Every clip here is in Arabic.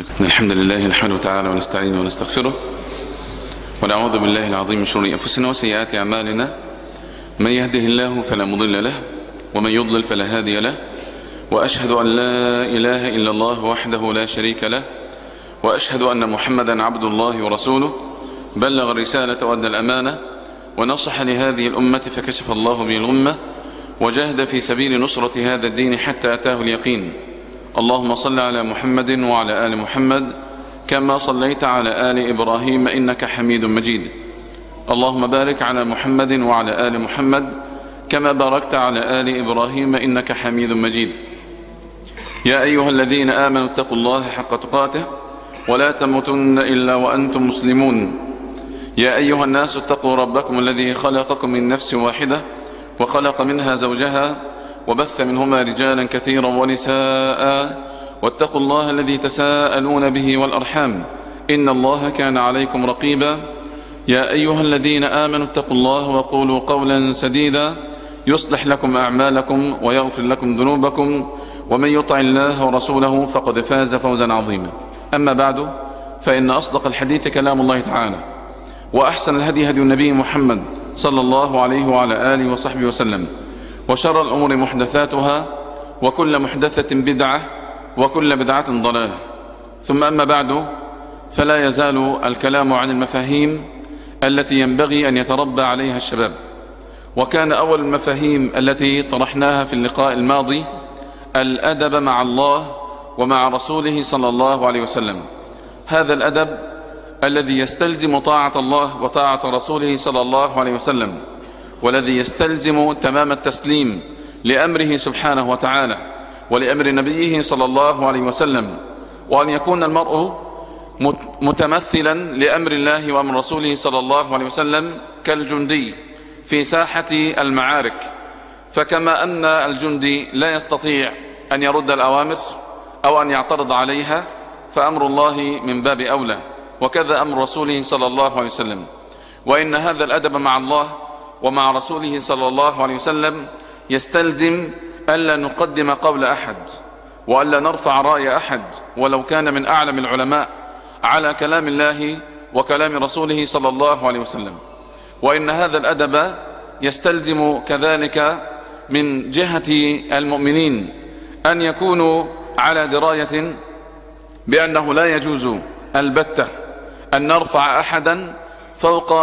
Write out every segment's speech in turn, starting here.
إن الحمد لله نحمده تعالى ونستعينه ونستغفره ونعوذ بالله العظيم من شرور أنفسنا وسيئات أعمالنا. من يهده الله فلا مضل له ومن يضلل فلا هادي له، وأشهد أن لا إله إلا الله وحده لا شريك له، وأشهد أن محمدا عبد الله ورسوله بلغ الرسالة وأدى الأمانة ونصح لهذه الأمة فكشف الله به الغمة وجاهد في سبيل نصرة هذا الدين حتى أتاه اليقين. اللهم صل على محمد وعلى آل محمد كما صليت على آل إبراهيم إنك حميد مجيد. اللهم بارك على محمد وعلى آل محمد كما باركت على آل إبراهيم إنك حميد مجيد. يا أيها الذين آمنوا اتقوا الله حق تقاته ولا تموتن إلا وأنتم مسلمون. يا أيها الناس اتقوا ربكم الذي خلقكم من نفس واحدة وخلق منها زوجها وبث منهما رجالا كثيرا ونساء، واتقوا الله الذي تساءلون به والأرحام إن الله كان عليكم رقيبا. يا أيها الذين آمنوا اتقوا الله وقولوا قولا سديدا يصلح لكم أعمالكم ويغفر لكم ذنوبكم، ومن يطع الله ورسوله فقد فاز فوزا عظيما. أما بعد، فإن أصدق الحديث كلام الله تعالى، وأحسن الهدي هدي النبي محمد صلى الله عليه وعلى آله وصحبه وسلم، وشر الأمور محدثاتها وكل محدثة بدعة وكل بدعة ضلالة. ثم أما بعد، فلا يزال الكلام عن المفاهيم التي ينبغي أن يتربى عليها الشباب. وكان أول المفاهيم التي طرحناها في اللقاء الماضي الأدب مع الله ومع رسوله صلى الله عليه وسلم. هذا الأدب الذي يستلزم طاعة الله وطاعة رسوله صلى الله عليه وسلم، والذي يستلزم تمام التسليم لأمره سبحانه وتعالى ولأمر نبيه صلى الله عليه وسلم، وأن يكون المرء متمثلا لأمر الله وأمر رسوله صلى الله عليه وسلم كالجندي في ساحة المعارك. فكما أن الجندي لا يستطيع أن يرد الأوامر أو أن يعترض عليها، فأمر الله من باب أولى، وكذا أمر رسوله صلى الله عليه وسلم. وإن هذا الأدب مع الله ومع رسوله صلى الله عليه وسلم يستلزم ألا نقدم قول أحد وألا نرفع رأي أحد ولو كان من أعلم العلماء على كلام الله وكلام رسوله صلى الله عليه وسلم. وإن هذا الأدب يستلزم كذلك من جهة المؤمنين أن يكونوا على دراية بأنه لا يجوز البتة أن نرفع أحدا فوق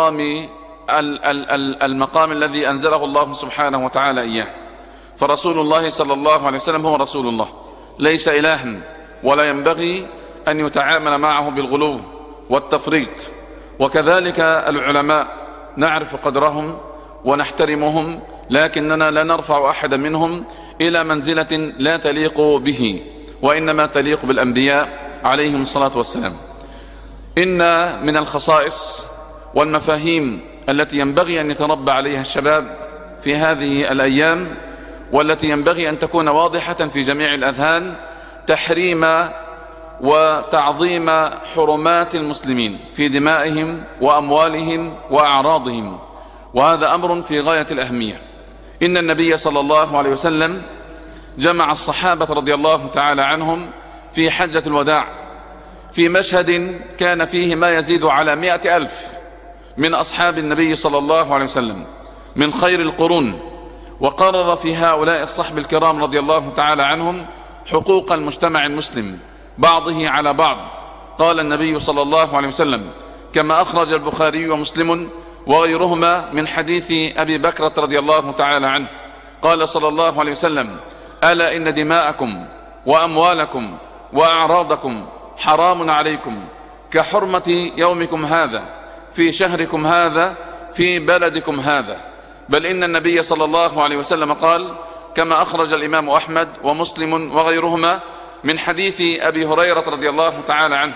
المقام الذي أنزله الله سبحانه وتعالى إياه. فرسول الله صلى الله عليه وسلم هو رسول الله، ليس إلها، ولا ينبغي أن يتعامل معه بالغلو والتفريط. وكذلك العلماء نعرف قدرهم ونحترمهم، لكننا لا نرفع أحدا منهم إلى منزلة لا تليق به، وإنما تليق بالأنبياء عليهم الصلاة والسلام. إن من الخصائص والمفاهيم التي ينبغي أن يتربى عليها الشباب في هذه الأيام، والتي ينبغي أن تكون واضحة في جميع الأذهان، تحريم وتعظيم حرمات المسلمين في دمائهم وأموالهم وأعراضهم. وهذا أمر في غاية الأهمية. إن النبي صلى الله عليه وسلم جمع الصحابة رضي الله تعالى عنهم في حجة الوداع في مشهد كان فيه ما يزيد على 100,000 من أصحاب النبي صلى الله عليه وسلم من خير القرون، وقرر في هؤلاء الصحب الكرام رضي الله تعالى عنهم حقوق المجتمع المسلم بعضه على بعض. قال النبي صلى الله عليه وسلم كما أخرج البخاري ومسلم وغيرهما من حديث أبي بكرة رضي الله تعالى عنه، قال صلى الله عليه وسلم: ألا إن دماءكم وأموالكم وأعراضكم حرام عليكم كحرمة يومكم هذا في شهركم هذا في بلدكم هذا. بل إن النبي صلى الله عليه وسلم قال كما أخرج الإمام أحمد ومسلم وغيرهما من حديث أبي هريرة رضي الله تعالى عنه،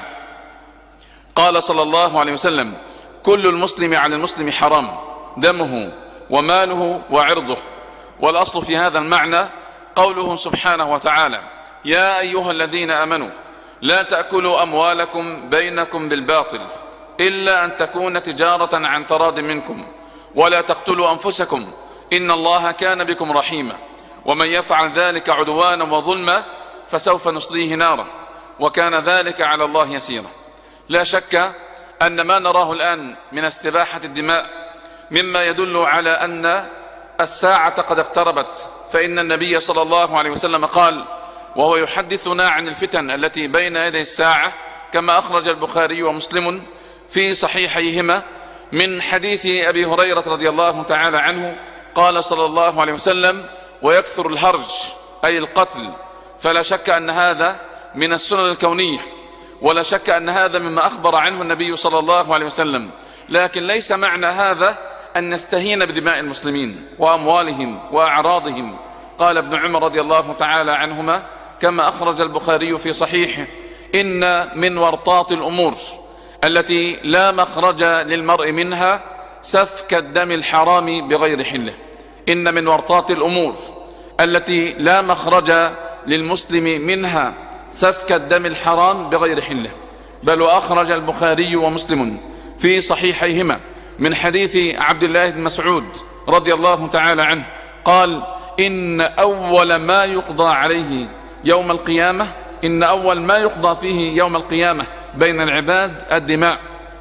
قال صلى الله عليه وسلم: كل المسلم على المسلم حرام دمه وماله وعرضه. والأصل في هذا المعنى قوله سبحانه وتعالى: يا أيها الذين آمنوا لا تأكلوا أموالكم بينكم بالباطل إلا أن تكون تجارة عن تراض منكم ولا تقتلوا أنفسكم إن الله كان بكم رحيما ومن يفعل ذلك عدوانا وظلما فسوف نصليه نارا وكان ذلك على الله يسيرا. لا شك أن ما نراه الآن من استباحة الدماء مما يدل على أن الساعة قد اقتربت، فإن النبي صلى الله عليه وسلم قال وهو يحدثنا عن الفتن التي بين يدي الساعة كما أخرج البخاري ومسلم في صحيحيهما من حديث أبي هريرة رضي الله تعالى عنه قال صلى الله عليه وسلم ويكثر الهرج أي القتل. فلا شك أن هذا من السنن الكونية، ولا شك أن هذا مما أخبر عنه النبي صلى الله عليه وسلم، لكن ليس معنى هذا أن نستهين بدماء المسلمين وأموالهم وأعراضهم. قال ابن عمر رضي الله تعالى عنهما كما أخرج البخاري في صحيحه إن من ورطات الأمور التي لا مخرج للمرء منها سفك الدم الحرام بغير حله. إن من ورطات الأمور التي لا مخرج للمسلم منها سفك الدم الحرام بغير حله. بل وأخرج البخاري ومسلم في صحيحيهما من حديث عبد الله بن مسعود رضي الله تعالى عنه قال إن أول ما يقضى عليه يوم القيامة، إن أول ما يقضى فيه يوم القيامة بين العباد الدماء.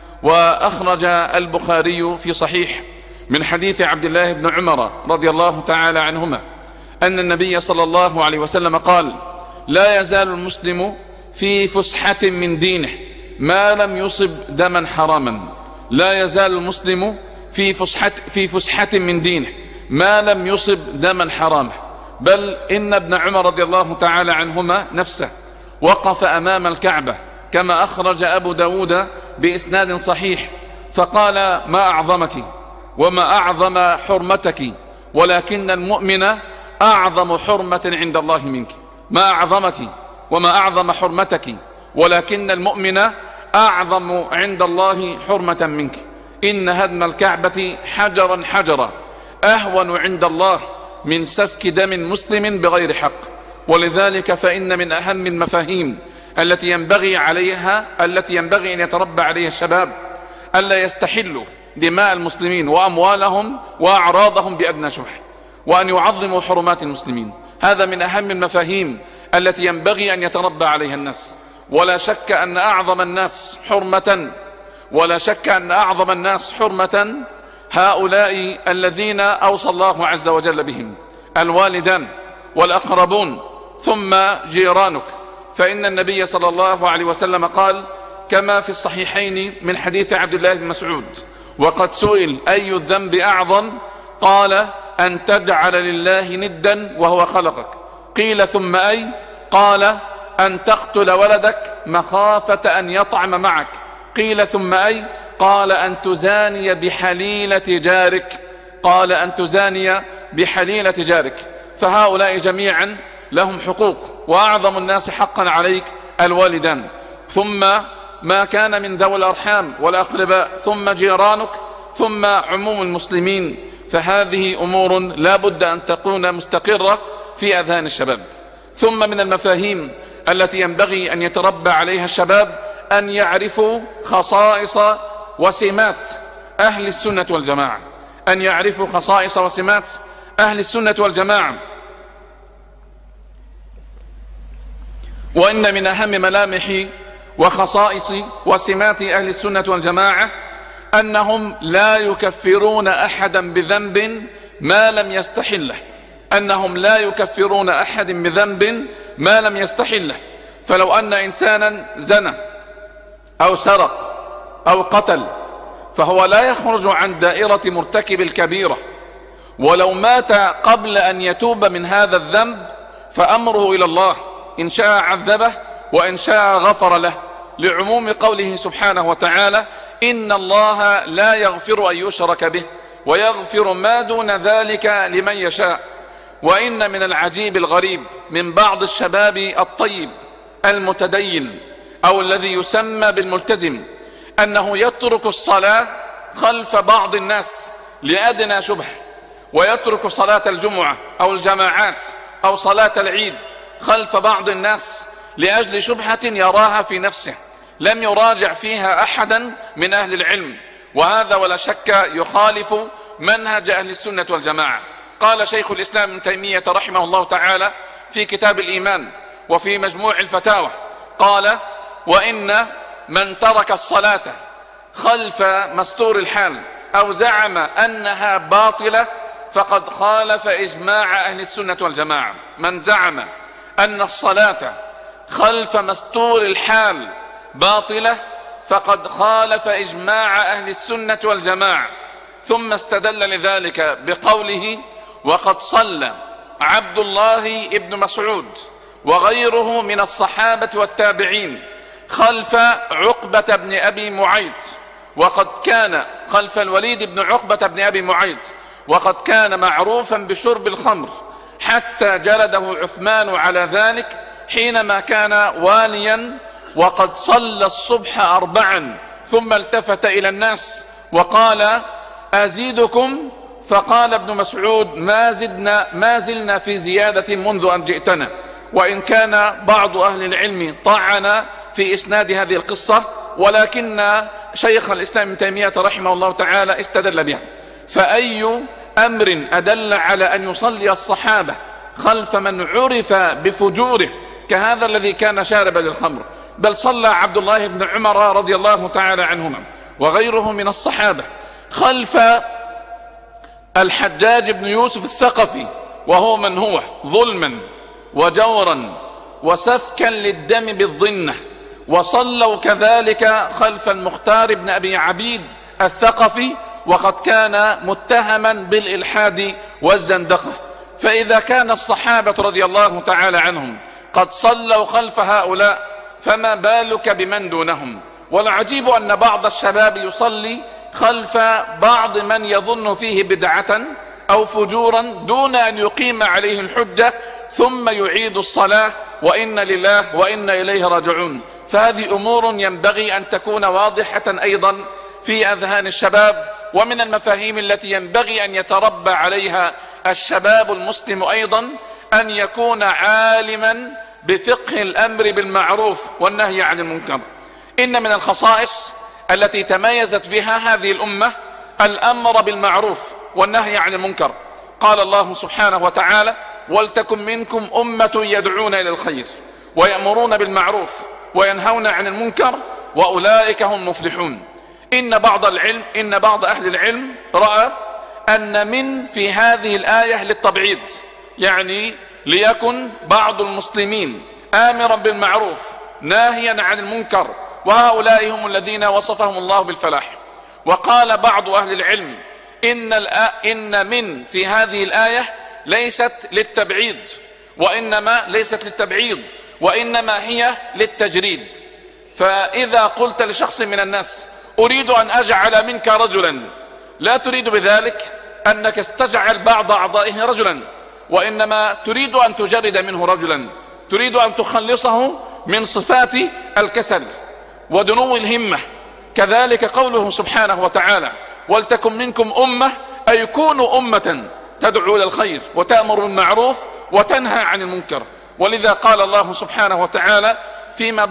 وأخرج البخاري في صحيح من حديث عبد الله بن عمر رضي الله تعالى عنهما أن النبي صلى الله عليه وسلم قال لا يزال المسلم في فسحة من دينه ما لم يصب دما حراما. لا يزال المسلم في فسحة من دينه ما لم يصب دما حراما. بل إن ابن عمر رضي الله تعالى عنهما نفسه وقف أمام الكعبة كما أخرج أبو داود بإسناد صحيح فقال ما أعظمك وما أعظم حرمتك، ولكن المؤمن أعظم حرمة عند الله منك. ما أعظمك وما أعظم حرمتك، ولكن المؤمن أعظم عند الله حرمة منك. إن هدم الكعبة حجرا حجرا أهون عند الله من سفك دم مسلم بغير حق. ولذلك فإن من أهم المفاهيم التي ينبغي أن يتربى عليها الشباب ألا يستحلوا دماء المسلمين وأموالهم وأعراضهم بأدنى شبهة، وأن يعظموا حرمات المسلمين. هذا من أهم المفاهيم التي ينبغي أن يتربى عليها الناس. ولا شك أن أعظم الناس حرمة هؤلاء الذين أوصى الله عز وجل بهم، الوالدان والأقربون ثم جيرانك. فإن النبي صلى الله عليه وسلم قال كما في الصحيحين من حديث عبد الله بن مسعود وقد سئل أي الذنب أعظم قال أن تجعل لله ندا وهو خلقك. قيل ثم أي؟ قال أن تقتل ولدك مخافة أن يطعم معك. قيل ثم أي؟ قال أن تزاني بحليلة جارك. قال أن تزاني بحليلة جارك. فهؤلاء جميعا لهم حقوق، وأعظم الناس حقا عليك الوالدان، ثم ما كان من ذوي الأرحام والأقرباء، ثم جيرانك، ثم عموم المسلمين. فهذه أمور لا بد أن تكون مستقرة في أذهان الشباب. ثم من المفاهيم التي ينبغي أن يتربى عليها الشباب أن يعرفوا خصائص وسمات أهل السنة والجماعة. أن يعرفوا خصائص وسمات أهل السنة والجماعة. وإن من أهم ملامح وخصائص وسمات أهل السنة والجماعة أنهم لا يكفرون أحدا بذنب ما لم يستحله. أنهم لا يكفرون أحد بذنب ما لم يستحله. فلو أن إنسانا زنى أو سرق أو قتل فهو لا يخرج عن دائرة مرتكب الكبيرة، ولو مات قبل أن يتوب من هذا الذنب فأمره إلى الله، إن شاء عذبه وإن شاء غفر له، لعموم قوله سبحانه وتعالى إن الله لا يغفر أن يشرك به ويغفر ما دون ذلك لمن يشاء. وإن من العجيب الغريب من بعض الشباب الطيب المتدين أو الذي يسمى بالملتزم أنه يترك الصلاة خلف بعض الناس لأدنى شبهة، ويترك صلاة الجمعة أو الجماعات أو صلاة العيد خلف بعض الناس لأجل شبهة يراها في نفسه لم يراجع فيها أحدا من أهل العلم. وهذا ولا شك يخالف منهج أهل السنة والجماعة. قال شيخ الإسلام ابن تيمية رحمه الله تعالى في كتاب الإيمان وفي مجموع الفتاوى قال: وإن من ترك الصلاة خلف مستور الحال أو زعم أنها باطلة فقد خالف إجماع أهل السنة والجماعة. من زعم أن الصلاة خلف مستور الحال باطلة فقد خالف إجماع أهل السنة والجماعة. ثم استدل لذلك بقوله: وقد صلى عبد الله بن مسعود وغيره من الصحابة والتابعين خلف عقبة بن أبي معيط، وقد كان خلف الوليد بن عقبة بن أبي معيط، وقد كان معروفا بشرب الخمر حتى جلده عثمان على ذلك حينما كان واليا، وقد صلى الصبح 4 ثم التفت إلى الناس وقال: أزيدكم؟ فقال ابن مسعود: ما زلنا في زيادة منذ أن جئتنا. وإن كان بعض أهل العلم طعن في إسناد هذه القصة، ولكن شيخ الإسلام ابن تيمية رحمه الله تعالى استدل بها. فأي أمر أدل على أن يصلي الصحابة خلف من عرف بفجوره كهذا الذي كان شاربا للخمر؟ بل صلى عبد الله بن عمر رضي الله تعالى عنهما وغيره من الصحابة خلف الحجاج بن يوسف الثقفي، وهو من هو ظلما وجورا وسفكا للدم بالظنة. وصلوا كذلك خلف المختار بن أبي عبيد الثقفي، وقد كان متهما بالإلحاد والزندقة. فإذا كان الصحابة رضي الله تعالى عنهم قد صلوا خلف هؤلاء فما بالك بمن دونهم؟ والعجيب أن بعض الشباب يصلي خلف بعض من يظن فيه بدعة أو فجورا دون أن يقيم عليه الحجة، ثم يعيد الصلاة وإنا لله وإنا إليه راجعون. فهذه أمور ينبغي أن تكون واضحة أيضا في أذهان الشباب، ومن المفاهيم التي ينبغي أن يتربى عليها الشباب المسلم أيضا أن يكون عالما بفقه الأمر بالمعروف والنهي عن المنكر. إن من الخصائص التي تميزت بها هذه الأمة الأمر بالمعروف والنهي عن المنكر. قال الله سبحانه وتعالى: ولتكن منكم أمة يدعون إلى الخير ويأمرون بالمعروف وينهون عن المنكر وأولئك هم المفلحون. إن بعض أهل العلم رأى أن من في هذه الآية للتبعيض، يعني ليكن بعض المسلمين آمرا بالمعروف ناهيا عن المنكر، وهؤلاء هم الذين وصفهم الله بالفلاح. وقال بعض أهل العلم إن من في هذه الآية ليست للتبعيض، وإنما هي للتجريد. فإذا قلت لشخص من الناس: أريد أن أجعل منك رجلا، لا تريد بذلك أنك استجعل بعض أعضائه رجلا، وإنما تريد أن تجرد منه رجلا، تريد أن تخلصه من صفات الكسل ودنو الهمة. كذلك قوله سبحانه وتعالى: ولتكن منكم أمة، أي كونوا أمة تدعو إلى الخير وتأمر بالمعروف وتنهى عن المنكر. ولذا قال الله سبحانه وتعالى فيما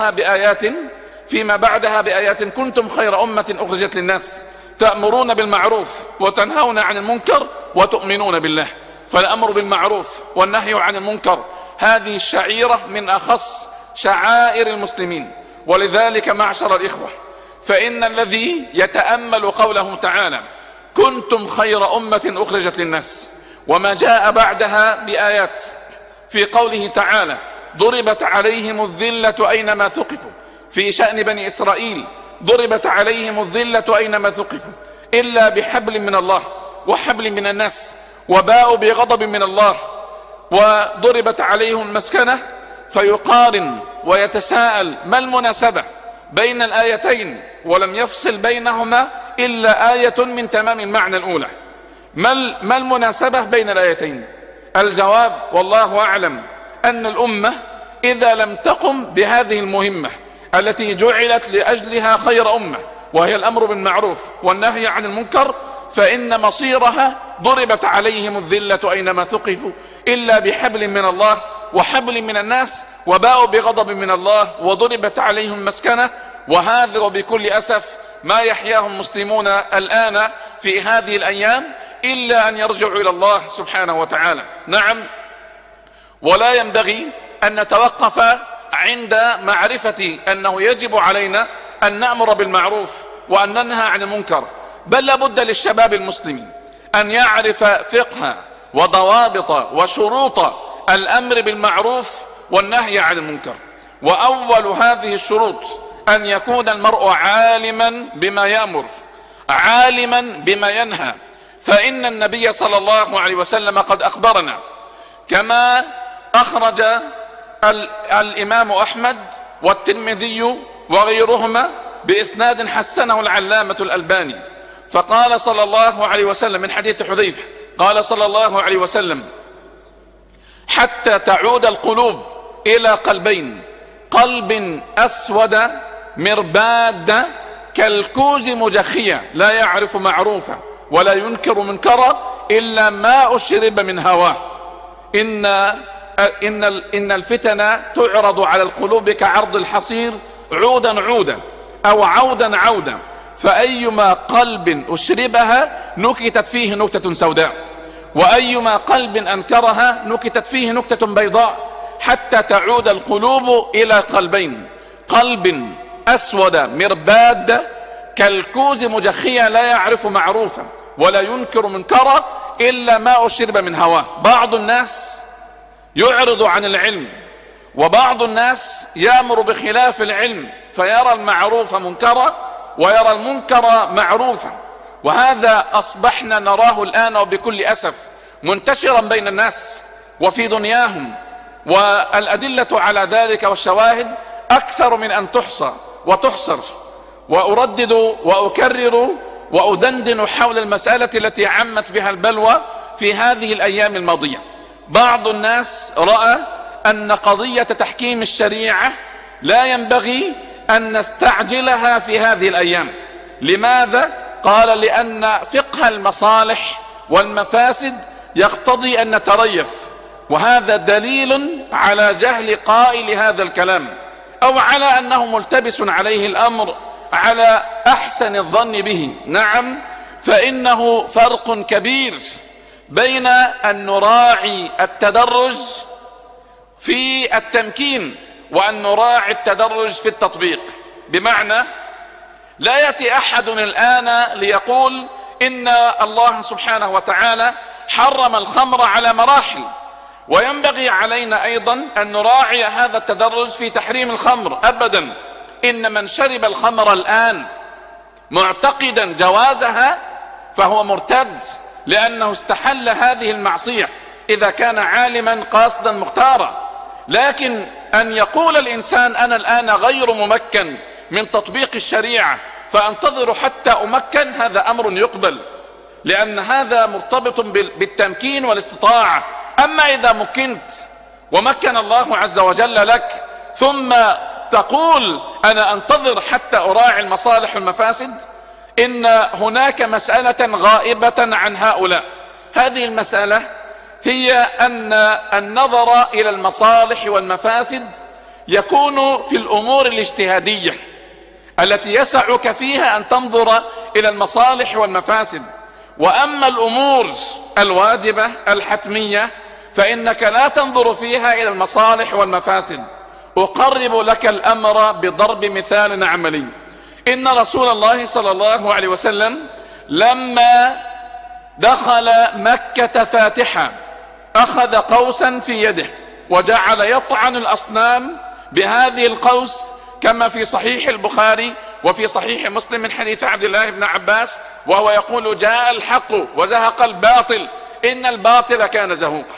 بعدها بآيات: كنتم خير أمة أخرجت للناس تأمرون بالمعروف وتنهون عن المنكر وتؤمنون بالله. فالأمر بالمعروف والنهي عن المنكر هذه الشعيرة من أخص شعائر المسلمين. ولذلك معشر الإخوة، فإن الذي يتأمل قوله تعالى: كنتم خير أمة أخرجت للناس، وما جاء بعدها بآيات في قوله تعالى: ضربت عليهم الذلة أينما ثقفوا، في شأن بني إسرائيل ضربت عليهم الذلة أينما ثقفوا إلا بحبل من الله وحبل من الناس وباءوا بغضب من الله، وضربت عليهم المسكنة. فيقارن ويتساءل: ما المناسبة بين الآيتين؟ ولم يفصل بينهما إلا آية من تمام المعنى الأولى. ما المناسبة بين الآيتين؟ الجواب والله أعلم أن الأمة إذا لم تقم بهذه المهمة التي جعلت لأجلها خير أمة، وهي الأمر بالمعروف والنهي عن المنكر، فإن مصيرها ضربت عليهم الذلة أينما ثقفوا إلا بحبل من الله وحبل من الناس وباءوا بغضب من الله وضربت عليهم المسكنة. وهذا وبكل أسف ما يحياه المسلمون الآن في هذه الأيام، إلا أن يرجعوا إلى الله سبحانه وتعالى. نعم، ولا ينبغي أن نتوقف عند معرفة أنه يجب علينا أن نأمر بالمعروف وأن ننهى عن المنكر، بل لابد للشباب المسلم أن يعرف فقه وضوابط وشروط الأمر بالمعروف والنهي عن المنكر. وأول هذه الشروط أن يكون المرء عالما بما يأمر، عالما بما ينهى، فإن النبي صلى الله عليه وسلم قد أخبرنا كما أخرج الإمام أحمد والترمذي وغيرهما بإسناد حسنه العلامة الألباني، فقال صلى الله عليه وسلم من حديث حذيفة قال صلى الله عليه وسلم: حتى تعود القلوب إلى قلبين، قلب أسود مرباد كالكوز مجخية لا يعرف معروفا ولا ينكر منكرا إلا ما أشرب من هواه. إن الفتن تعرض على القلوب كعرض الحصير عودا عودا أو عودا عودا، فأيما قلب أشربها نكتت فيه نكتة سوداء، وأيما قلب أنكرها نكتت فيه نكتة بيضاء، حتى تعود القلوب إلى قلبين، قلب أسود مرباد كالكوز مجخية لا يعرف معروفا ولا ينكر منكرا إلا ما أشرب من هواه. بعض الناس يعرض عن العلم، وبعض الناس يأمر بخلاف العلم، فيرى المعروف منكرا ويرى المنكر معروفا، وهذا أصبحنا نراه الآن وبكل أسف منتشرا بين الناس وفي دنياهم، والأدلة على ذلك والشواهد أكثر من أن تحصى وتحصر. وأردد وأكرر وأدندن حول المسألة التي عمت بها البلوى في هذه الأيام الماضية. بعض الناس رأى أن قضية تحكيم الشريعة لا ينبغي أن نستعجلها في هذه الأيام. لماذا؟ قال: لأن فقه المصالح والمفاسد يقتضي أن نتريث، وهذا دليل على جهل قائل هذا الكلام، أو على أنه ملتبس عليه الأمر على أحسن الظن به. نعم، فإنه فرق كبير بين أن نراعي التدرج في التمكين وأن نراعي التدرج في التطبيق. بمعنى لا يأتي أحد الآن ليقول إن الله سبحانه وتعالى حرم الخمر على مراحل، وينبغي علينا أيضا أن نراعي هذا التدرج في تحريم الخمر. أبدا، إن من شرب الخمر الآن معتقدا جوازها فهو مرتد، لأنه استحل هذه المعصية إذا كان عالما قاصدا مختارا. لكن أن يقول الإنسان أنا الآن غير ممكن من تطبيق الشريعة فأنتظر حتى أمكن، هذا أمر يقبل، لأن هذا مرتبط بالتمكين والاستطاعة. أما إذا مكنت ومكن الله عز وجل لك ثم تقول أنا أنتظر حتى أراعي المصالح والمفاسد، إن هناك مسألة غائبة عن هؤلاء. هذه المسألة هي أن النظر إلى المصالح والمفاسد يكون في الأمور الاجتهادية التي يسعك فيها أن تنظر إلى المصالح والمفاسد، وأما الأمور الواجبة الحتمية فإنك لا تنظر فيها إلى المصالح والمفاسد. أقرب لك الأمر بضرب مثال عملي. إن رسول الله صلى الله عليه وسلم لما دخل مكة فاتحا أخذ قوسا في يده وجعل يطعن الأصنام بهذه القوس، كما في صحيح البخاري وفي صحيح مسلم من حديث عبد الله بن عباس، وهو يقول: جاء الحق وزهق الباطل إن الباطل كان زهوقا.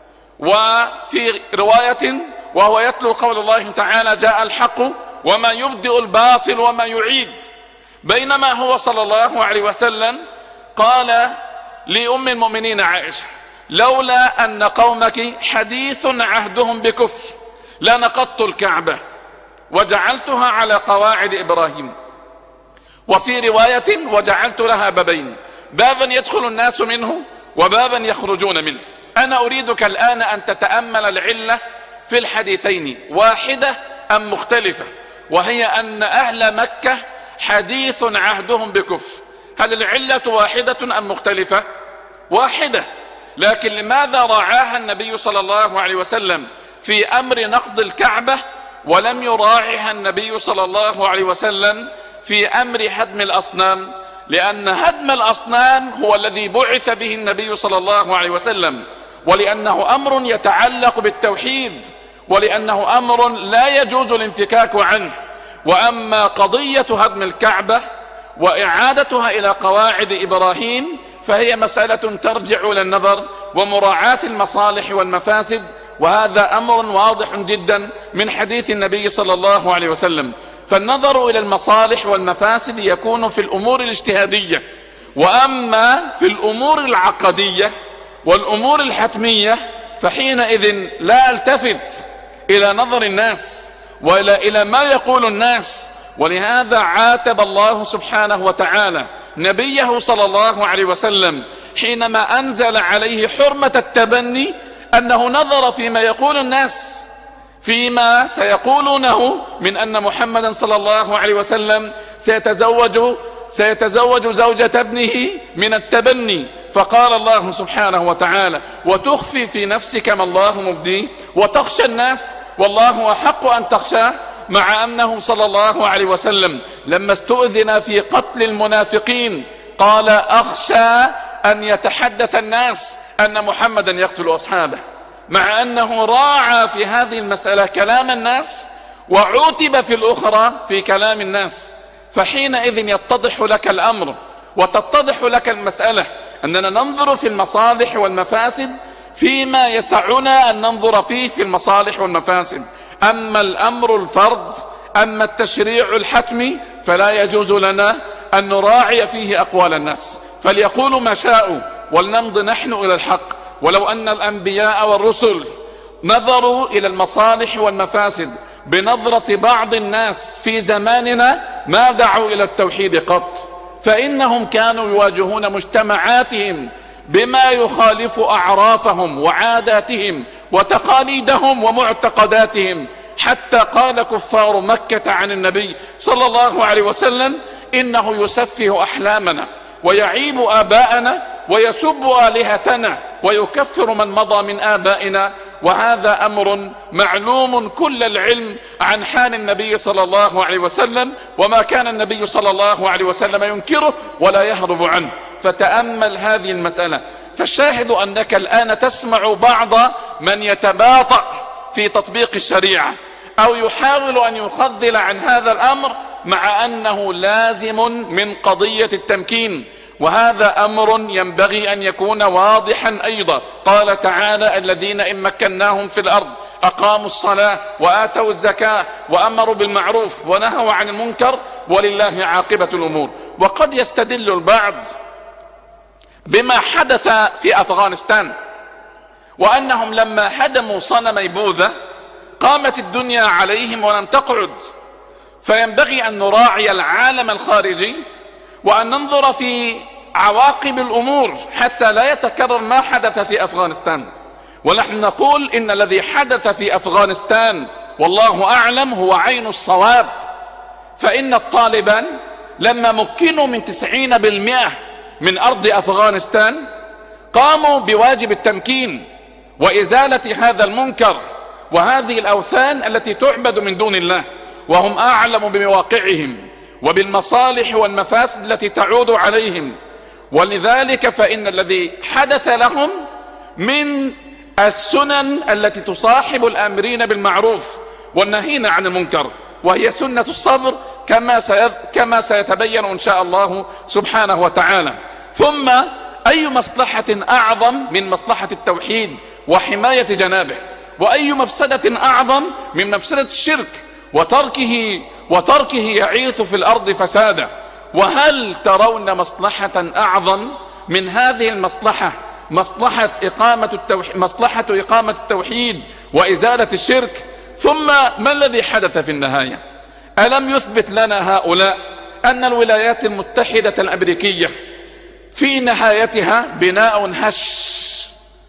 وفي رواية وهو يتلو قول الله تعالى: جاء الحق وما يبدئ الباطل وما يعيد. بينما هو صلى الله عليه وسلم قال لأم المؤمنين عائشة: لولا أن قومك حديث عهدهم بكفر لنقضت الكعبة وجعلتها على قواعد إبراهيم. وفي رواية: وجعلت لها بابين، بابا يدخل الناس منه وبابا يخرجون منه. أنا أريدك الآن أن تتأمل العلة في الحديثين، واحدة أم مختلفة؟ وهي أن أهل مكة حديث عهدهم بكفر. هل العلة واحدة أم مختلفة؟ واحدة. لكن لماذا راعاها النبي صلى الله عليه وسلم في أمر نقض الكعبة ولم يراعها النبي صلى الله عليه وسلم في أمر هدم الأصنام، لأن هدم الأصنام هو الذي بعث به النبي صلى الله عليه وسلم، ولأنه أمر يتعلق بالتوحيد، ولأنه أمر لا يجوز الانفكاك عنه. وأما قضية هدم الكعبة وإعادتها إلى قواعد إبراهيم فهي مسألة ترجع إلى النظر ومراعاة المصالح والمفاسد، وهذا أمر واضح جدا من حديث النبي صلى الله عليه وسلم. فالنظر إلى المصالح والمفاسد يكون في الأمور الاجتهادية، وأما في الأمور العقدية والأمور الحتمية فحينئذ لا التفت إلى نظر الناس وإلى ما يقول الناس. ولهذا عاتب الله سبحانه وتعالى نبيه صلى الله عليه وسلم حينما أنزل عليه حرمة التبني، أنه نظر فيما يقول الناس، فيما سيقولونه من أن محمدا صلى الله عليه وسلم سيتزوج زوجة ابنه من التبني. فقال الله سبحانه وتعالى: وتخفي في نفسك ما الله مبديه وتخشى الناس والله أحق أن تخشاه، مع أنه صلى الله عليه وسلم لما استؤذن في قتل المنافقين قال: أخشى أن يتحدث الناس أن محمدا يقتل أصحابه، مع أنه راعى في هذه المسألة كلام الناس وعوتب في الأخرى في كلام الناس. فحينئذ يتضح لك الأمر وتتضح لك المسألة أننا ننظر في المصالح والمفاسد فيما يسعنا أن ننظر فيه في المصالح والمفاسد. أما الأمر الفرد، أما التشريع الحتمي، فلا يجوز لنا أن نراعي فيه أقوال الناس، فليقولوا ما شاءوا ولنمض نحن إلى الحق. ولو أن الأنبياء والرسل نظروا إلى المصالح والمفاسد بنظرة بعض الناس في زماننا ما دعوا إلى التوحيد قط، فإنهم كانوا يواجهون مجتمعاتهم بما يخالف أعرافهم وعاداتهم وتقاليدهم ومعتقداتهم، حتى قال كفار مكة عن النبي صلى الله عليه وسلم: إنه يسفه أحلامنا ويعيب آباءنا ويسب آلهتنا ويكفر من مضى من آبائنا. وهذا أمر معلوم كل العلم عن حال النبي صلى الله عليه وسلم، وما كان النبي صلى الله عليه وسلم ينكره ولا يهرب عنه. فتأمل هذه المسألة. فالشاهد أنك الآن تسمع بعض من يتباطأ في تطبيق الشريعة أو يحاول أن يخذل عن هذا الأمر، مع أنه لازم من قضية التمكين، وهذا أمر ينبغي أن يكون واضحا أيضا. قال تعالى: الذين إن مكناهم في الأرض أقاموا الصلاة وآتوا الزكاة وأمروا بالمعروف ونهوا عن المنكر ولله عاقبة الأمور. وقد يستدل البعض بما حدث في أفغانستان، وأنهم لما هدموا صنمي بوذا قامت الدنيا عليهم ولم تقعد. فينبغي أن نراعي العالم الخارجي وأن ننظر في عواقب الأمور حتى لا يتكرر ما حدث في أفغانستان. ونحن نقول إن الذي حدث في أفغانستان والله أعلم هو عين الصواب. فإن الطالبان لما مكنوا من 90% من أرض أفغانستان قاموا بواجب التمكين وإزالة هذا المنكر وهذه الأوثان التي تعبد من دون الله، وهم أعلم بمواقعهم وبالمصالح والمفاسد التي تعود عليهم. ولذلك فإن الذي حدث لهم من السنن التي تصاحب الآمرين بالمعروف والنهين عن المنكر، وهي سنة الصبر كما سيتبين إن شاء الله سبحانه وتعالى. ثم أي مصلحة أعظم من مصلحة التوحيد وحماية جنابه، وأي مفسدة أعظم من مفسدة الشرك وتركه يعيث في الأرض فسادا. وهل ترون مصلحة أعظم من هذه المصلحة، مصلحة إقامة التوحيد وإزالة الشرك؟ ثم ما الذي حدث في النهاية؟ ألم يثبت لنا هؤلاء أن الولايات المتحدة الأمريكية في نهايتها بناء هش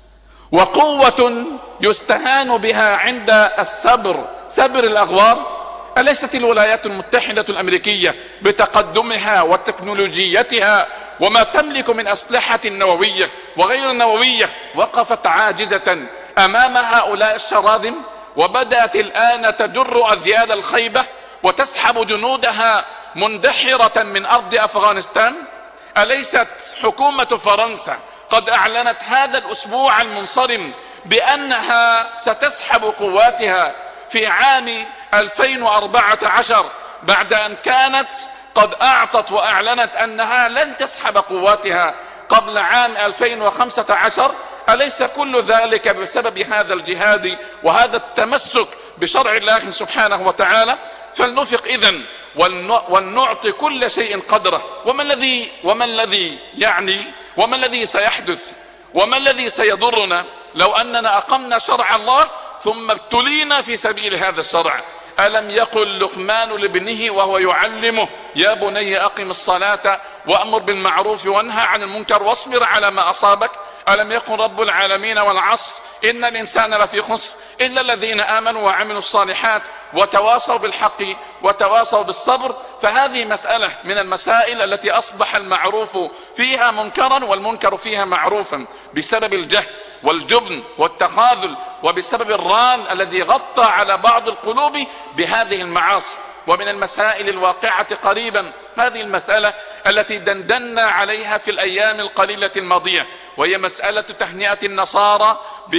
وقوة يستهان بها عند سبر الأغوار؟ أليست الولايات المتحدة الأمريكية بتقدمها وتكنولوجيتها وما تملك من أسلحة نووية وغير نووية وقفت عاجزة أمام هؤلاء الشراذم؟ وبدأت الآن تجر أذيال الخيبة وتسحب جنودها مندحرة من أرض أفغانستان؟ أليست حكومة فرنسا قد أعلنت هذا الأسبوع المنصرم بأنها ستسحب قواتها في عام 2014 بعد أن كانت قد أعطت وأعلنت أنها لن تسحب قواتها قبل عام 2015؟ أليس كل ذلك بسبب هذا الجهاد وهذا التمسك بشرع الله سبحانه وتعالى؟ فلنفق إذن ولنعطي كل شيء قدره. وما الذي سيحدث وما الذي سيضرنا لو أننا أقمنا شرع الله ثم ابتلينا في سبيل هذا الشرع؟ ألم يقل لقمان لابنه وهو يعلمه يا بني أقم الصلاة وأمر بالمعروف وانهى عن المنكر واصبر على ما أصابك؟ ألم يقل رب العالمين والعصر إن الإنسان لفي خسر إلا الذين آمنوا وعملوا الصالحات وتواصوا بالحق وتواصوا بالصبر؟ فهذه مسألة من المسائل التي أصبح المعروف فيها منكرا والمنكر فيها معروفا بسبب الجهل والجبن والتخاذل وبسبب الران الذي غطى على بعض القلوب بهذه المعاصي. ومن المسائل الواقعة قريبا هذه المسألة التي دندنا عليها في الأيام القليلة الماضية، وهي مسألة تهنئة النصارى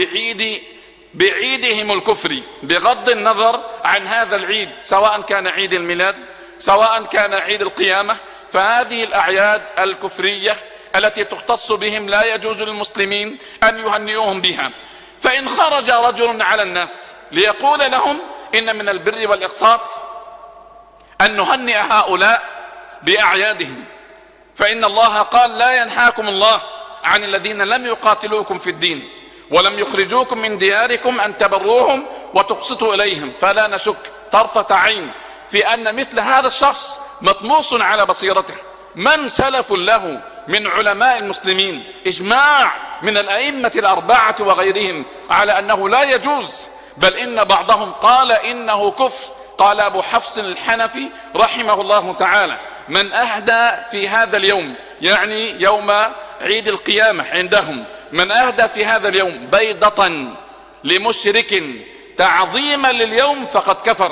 بعيدهم الكفري بغض النظر عن هذا العيد، سواء كان عيد الميلاد سواء كان عيد القيامة. فهذه الأعياد الكفرية التي تختص بهم لا يجوز للمسلمين أن يهنئوهم بها. فإن خرج رجل على الناس ليقول لهم إن من البر والإقساط أن نهنئ هؤلاء بأعيادهم، فإن الله قال لا ينهاكم الله عن الذين لم يقاتلوكم في الدين ولم يخرجوكم من دياركم أن تبروهم وتقسطوا إليهم. فلا نشك طرفة عين في أن مثل هذا الشخص مطموس على بصيرته. من سلف له من علماء المسلمين إجماع من الأئمة الأربعة وغيرهم على أنه لا يجوز، بل إن بعضهم قال إنه كفر. قال أبو حفص الحنفي رحمه الله تعالى من أهدى في هذا اليوم، يعني يوم عيد القيامة عندهم، من أهدى في هذا اليوم بيضة لمشرك تعظيما لليوم فقد كفر.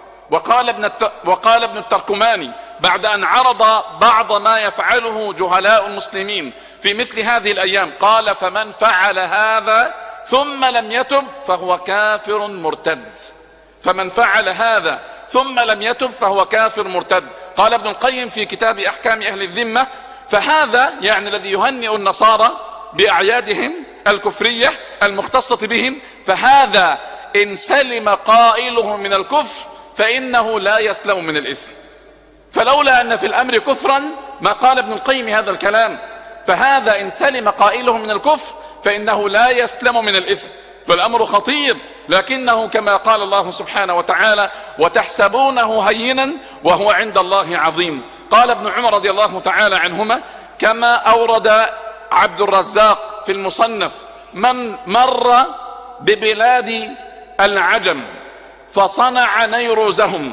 وقال ابن التركماني بعد أن عرض بعض ما يفعله جهلاء المسلمين في مثل هذه الأيام قال فمن فعل هذا ثم لم يتب فهو كافر مرتد. فمن فعل هذا ثم لم يتب فهو كافر مرتد. قال ابن القيم في كتاب أحكام أهل الذمة فهذا يعني الذي يهنئ النصارى بأعيادهم الكفرية المختصة بهم، فهذا إن سلم قائله من الكفر فإنه لا يسلم من الإثم. فلولا أن في الأمر كفرا ما قال ابن القيم هذا الكلام. فهذا إن سلم قائله من الكفر فإنه لا يسلم من الإثم. فالأمر خطير، لكنه كما قال الله سبحانه وتعالى وتحسبونه هينا وهو عند الله عظيم. قال ابن عمر رضي الله تعالى عنهما كما أورد عبد الرزاق في المصنف من مر ببلاد العجم فصنع نيروزهم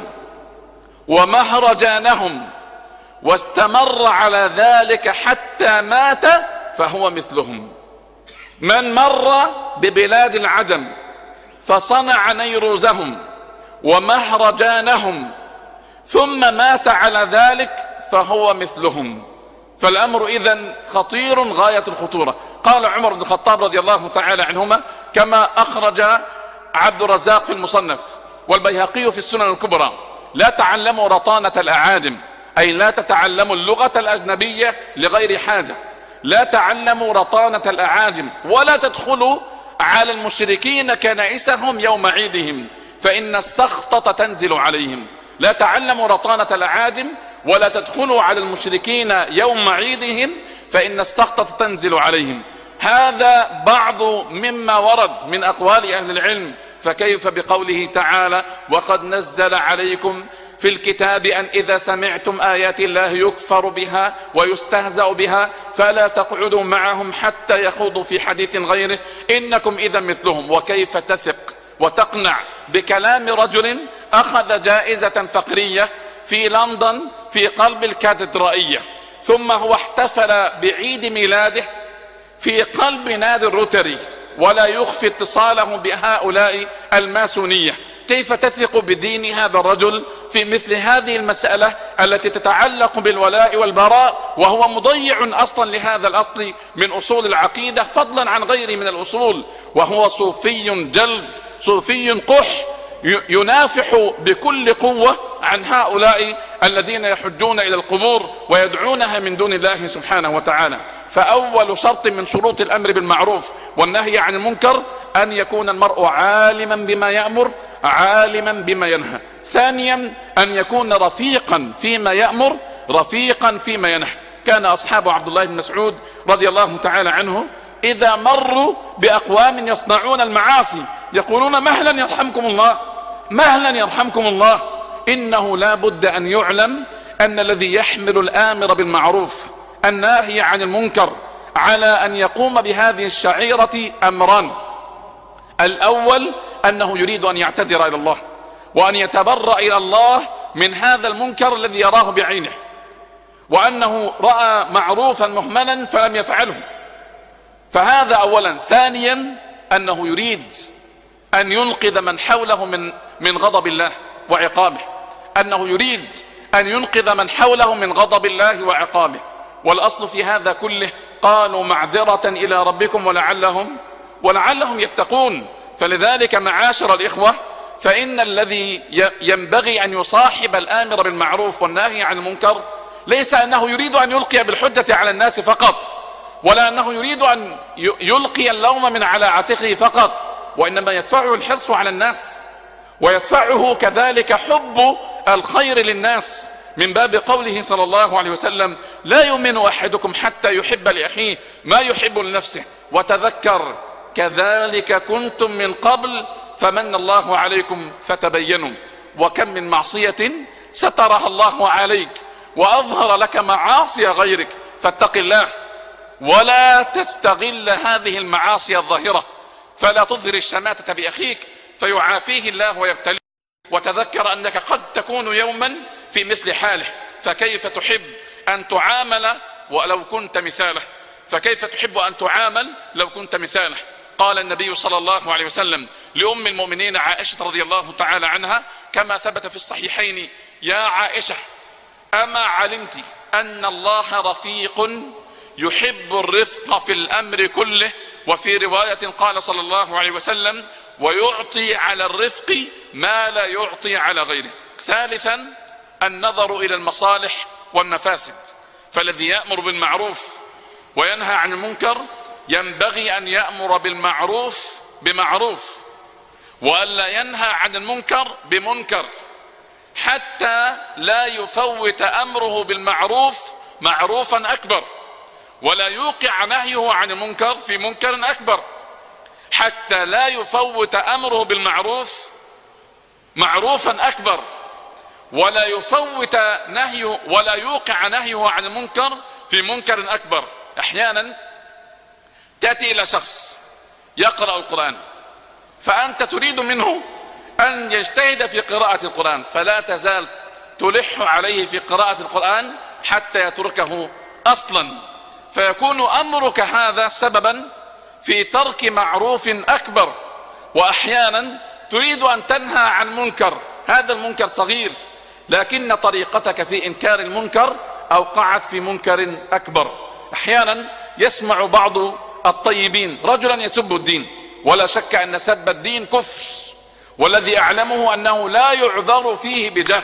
ومهرجانهم واستمر على ذلك حتى مات فهو مثلهم. من مر ببلاد العجم فصنع نيروزهم ومهرجانهم ثم مات على ذلك فهو مثلهم. فالأمر إذن خطير غاية الخطورة. قال عمر بن الخطاب رضي الله تعالى عنهما كما أخرج عبد الرزاق في المصنف والبيهقي في السنن الكبرى لا تعلموا رطانة الأعاجم، أي لا تتعلموا اللغة الأجنبية لغير حاجة. لا تعلموا رطانة الأعاجم ولا تدخلوا على المشركين كنائسهم يوم عيدهم فإن السخطة تنزل عليهم. لا تعلموا رطانة الأعاجم ولا تدخلوا على المشركين يوم عيدهم فإن السخطة تنزل عليهم. هذا بعض مما ورد من أقوال أهل العلم. فكيف بقوله تعالى وقد نزل عليكم في الكتاب أن إذا سمعتم آيات الله يكفر بها ويستهزأ بها فلا تقعدوا معهم حتى يخوضوا في حديث غيره إنكم إذا مثلهم. وكيف تثق وتقنع بكلام رجل أخذ جائزة فقرية في لندن في قلب الكاتدرائية ثم هو احتفل بعيد ميلاده في قلب نادي الروتري ولا يخفي اتصاله بهؤلاء الماسونية. كيف تثق بدين هذا الرجل في مثل هذه المسألة التي تتعلق بالولاء والبراء، وهو مضيع أصلا لهذا الأصل من أصول العقيدة، فضلا عن غيره من الأصول، وهو صوفي جلد، صوفي قح، ينافح بكل قوة عن هؤلاء الذين يحجون إلى القبور ويدعونها من دون الله سبحانه وتعالى. فأول شرط من شروط الأمر بالمعروف والنهي عن المنكر أن يكون المرء عالما بما يأمر عالما بما ينهى. ثانيا أن يكون رفيقا فيما يأمر رفيقا فيما ينهى. كان أصحاب عبد الله بن مسعود رضي الله تعالى عنه إذا مروا بأقوام يصنعون المعاصي يقولون مهلا يرحمكم الله، مهلا يرحمكم الله. إنه لا بد أن يعلم أن الذي يحمل الآمر بالمعروف الناهي عن المنكر على أن يقوم بهذه الشعيرة أمران: الأول أنه يريد أن يعتذر إلى الله وأن يتبرأ إلى الله من هذا المنكر الذي يراه بعينه، وأنه رأى معروفا مهملا فلم يفعله، فهذا أولا. ثانيا أنه يريد أن ينقذ من حوله من غضب الله وعقابه، أنه يريد أن ينقذ من حوله من غضب الله وعقابه. والأصل في هذا كله قالوا معذرة إلى ربكم ولعلهم يتقون. فلذلك معاشر الإخوة، فإن الذي ينبغي أن يصاحب الآمر بالمعروف والناهي عن المنكر ليس أنه يريد أن يلقي بالحجة على الناس فقط، ولا أنه يريد أن يلقي اللوم من على عاتقه فقط، وإنما يدفعه الحرص على الناس، ويدفعه كذلك حب الخير للناس، من باب قوله صلى الله عليه وسلم: لا يؤمن أحدكم حتى يحب لأخيه ما يحب لنفسه، وتذكر كذلك كنتم من قبل فمن الله عليكم فتبينوا. وكم من معصية سترها الله عليك وأظهر لك معاصي غيرك، فاتق الله ولا تستغل هذه المعاصي الظاهرة، فلا تظهر الشماتة بأخيك فيعافيه الله ويبتليه. وتذكر أنك قد تكون يوما في مثل حاله، فكيف تحب أن تعامل ولو كنت مثاله، فكيف تحب أن تعامل لو كنت مثاله. قال النبي صلى الله عليه وسلم لأم المؤمنين عائشة رضي الله تعالى عنها كما ثبت في الصحيحين: يا عائشة، أما علمت أن الله رفيق يحب الرفق في الأمر كله؟ وفي رواية قال صلى الله عليه وسلم: ويعطي على الرفق ما لا يعطي على غيره. ثالثا النظر إلى المصالح والمفاسد، فالذي يأمر بالمعروف وينهى عن المنكر ينبغي أن يأمر بالمعروف بمعروف، وألا ينهى عن المنكر بمنكر، حتى لا يفوت أمره بالمعروف معروفا أكبر، ولا يوقع نهيه عن المنكر في منكر أكبر، حتى لا يفوت أمره بالمعروف معروفا أكبر، ولا يفوت نهيه ولا يوقع نهيه عن المنكر في منكر أكبر. أحيانا تأتي إلى شخص يقرأ القرآن، فأنت تريد منه أن يجتهد في قراءة القرآن، فلا تزال تلح عليه في قراءة القرآن حتى يتركه أصلا، فيكون أمرك هذا سببا في ترك معروف أكبر. وأحيانا تريد أن تنهى عن منكر، هذا المنكر صغير، لكن طريقتك في إنكار المنكر أوقعت في منكر أكبر. أحيانا يسمع بعض الطيبين رجلا يسب الدين، ولا شك أن سب الدين كفر، والذي أعلمه أنه لا يعذر فيه بجهل،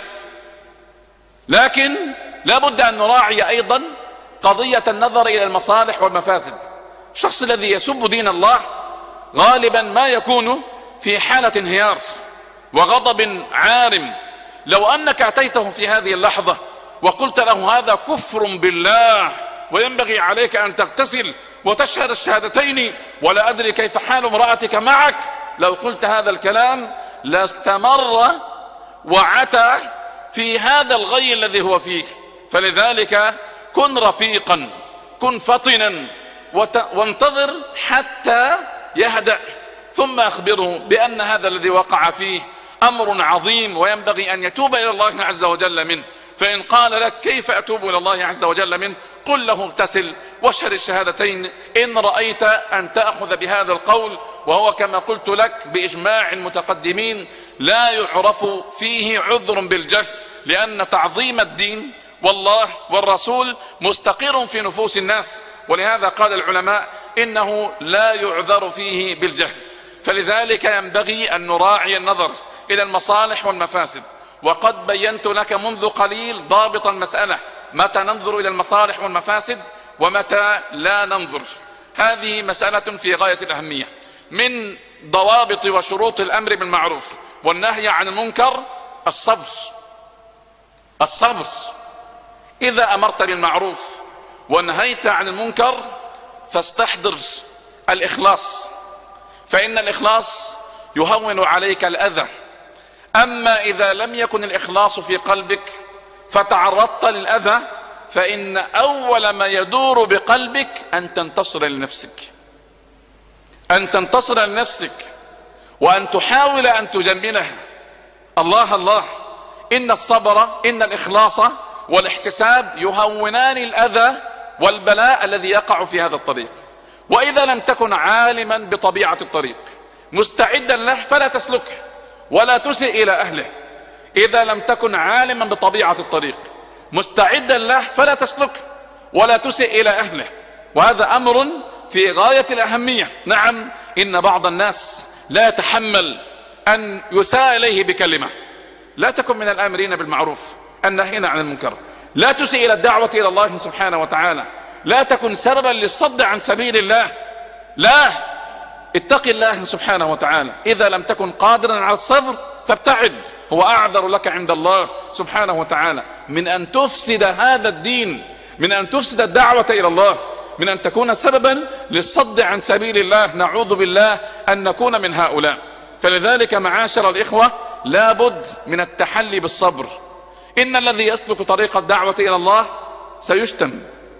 لكن لا بد أن نراعي أيضا قضية النظر إلى المصالح والمفاسد. الشخص الذي يسب دين الله غالبا ما يكون في حالة انهيار وغضب عارم. لو أنك أتيته في هذه اللحظة وقلت له هذا كفر بالله وينبغي عليك أن تغتسل وتشهد الشهادتين ولا أدري كيف حال امرأتك معك، لو قلت هذا الكلام لاستمر وعتى في هذا الغي الذي هو فيه. فلذلك كن رفيقا، كن فطنا، وانتظر حتى يهدأ، ثم أخبره بأن هذا الذي وقع فيه أمر عظيم وينبغي أن يتوب إلى الله عز وجل منه. فإن قال لك كيف أتوب إلى الله عز وجل منه، قل له اغتسل واشهد الشهادتين إن رأيت أن تأخذ بهذا القول وهو كما قلت لك بإجماع المتقدمين لا يعرف فيه عذر بالجهل، لأن تعظيم الدين والله والرسول مستقر في نفوس الناس، ولهذا قال العلماء إنه لا يعذر فيه بالجهل. فلذلك ينبغي أن نراعي النظر إلى المصالح والمفاسد، وقد بينت لك منذ قليل ضابط المسألة، متى ننظر إلى المصالح والمفاسد ومتى لا ننظر. هذه مسألة في غاية الأهمية. من ضوابط وشروط الأمر بالمعروف والنهي عن المنكر الصبر. إذا أمرت بالمعروف ونهيت عن المنكر فاستحضر الإخلاص، فإن الإخلاص يهون عليك الأذى. أما إذا لم يكن الإخلاص في قلبك فتعرضت للأذى، فإن أول ما يدور بقلبك أن تنتصر لنفسك، وأن تحاول أن تجملها. الله، إن الصبر، إن الإخلاص والاحتساب يهونان الأذى والبلاء الذي يقع في هذا الطريق. وإذا لم تكن عالما بطبيعة الطريق مستعدا له فلا تسلكه ولا تسئ إلى أهله. إذا لم تكن عالما بطبيعة الطريق مستعدا له فلا تسلكه ولا تسئ إلى أهله، وهذا أمر في غاية الأهمية. نعم، إن بعض الناس لا يتحمل أن يساء إليه بكلمة. لا تكن من الآمرين بالمعروف الناهين عن المنكر، لا تسئ إلى الدعوة إلى الله سبحانه وتعالى، لا تكن سببا للصد عن سبيل الله، لا، اتق الله سبحانه وتعالى. إذا لم تكن قادرا على الصبر فابتعد، هو أعذر لك عند الله سبحانه وتعالى من أن تفسد هذا الدين، من أن تفسد الدعوة إلى الله، من أن تكون سببا للصد عن سبيل الله. نعوذ بالله أن نكون من هؤلاء. فلذلك معاشر الإخوة لابد من التحلي بالصبر. إن الذي يسلك طريق الدعوة إلى الله سيشتم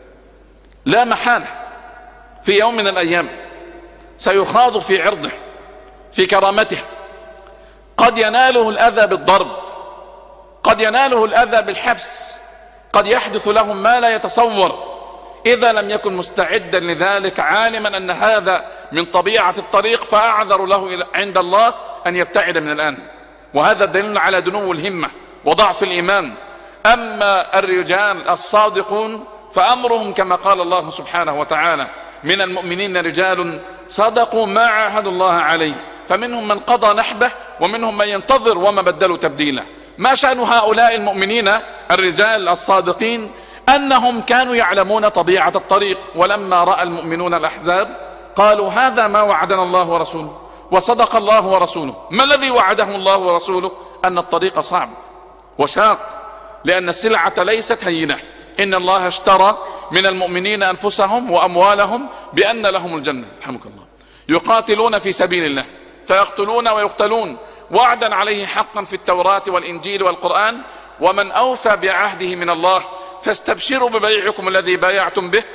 لا محالة، في يوم من الأيام سيخاض في عرضه، في كرامته، قد يناله الأذى بالضرب، قد يناله الأذى بالحبس، قد يحدث لهم ما لا يتصور. إذا لم يكن مستعدا لذلك عالما أن هذا من طبيعة الطريق فأعذر له عند الله أن يبتعد من الآن. وهذا دليل على دنو الهمة وضعف الإيمان. أما الرجال الصادقون فأمرهم كما قال الله سبحانه وتعالى: من المؤمنين رجال صدقوا ما عاهدوا الله عليه فمنهم من قضى نحبه ومنهم من ينتظر وما بدلوا تبديلا. ما شأن هؤلاء المؤمنين الرجال الصادقين؟ أنهم كانوا يعلمون طبيعة الطريق، ولما رأى المؤمنون الأحزاب قالوا هذا ما وعدنا الله ورسوله وصدق الله ورسوله. ما الذي وعده الله ورسوله؟ أن الطريق صعب وشاق، لأن السلعة ليست هينة. إن الله اشترى من المؤمنين أنفسهم وأموالهم بأن لهم الجنة، رحمك الله، يقاتلون في سبيل الله فيقتلون ويقتلون، وعدا عليه حقا في التوراة والإنجيل والقرآن. ومن أوفى بعهده من الله فاستبشروا ببيعكم الذي بايعتم به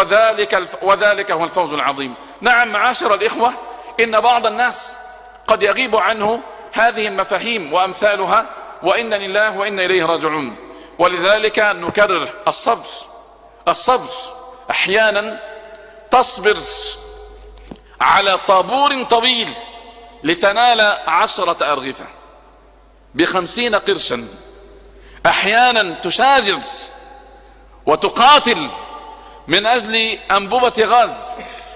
وذلك هو الفوز العظيم. نعم معاشر الإخوة، إن بعض الناس قد يغيب عنه هذه المفاهيم وأمثالها، وإنا لله وإنا إليه راجعون. ولذلك نكرر الصبر. أحيانا تصبر على طابور طويل لتنال 10 أرغفة ب50 قرشا. أحيانا تشاجر وتقاتل من أجل أنبوبة غاز،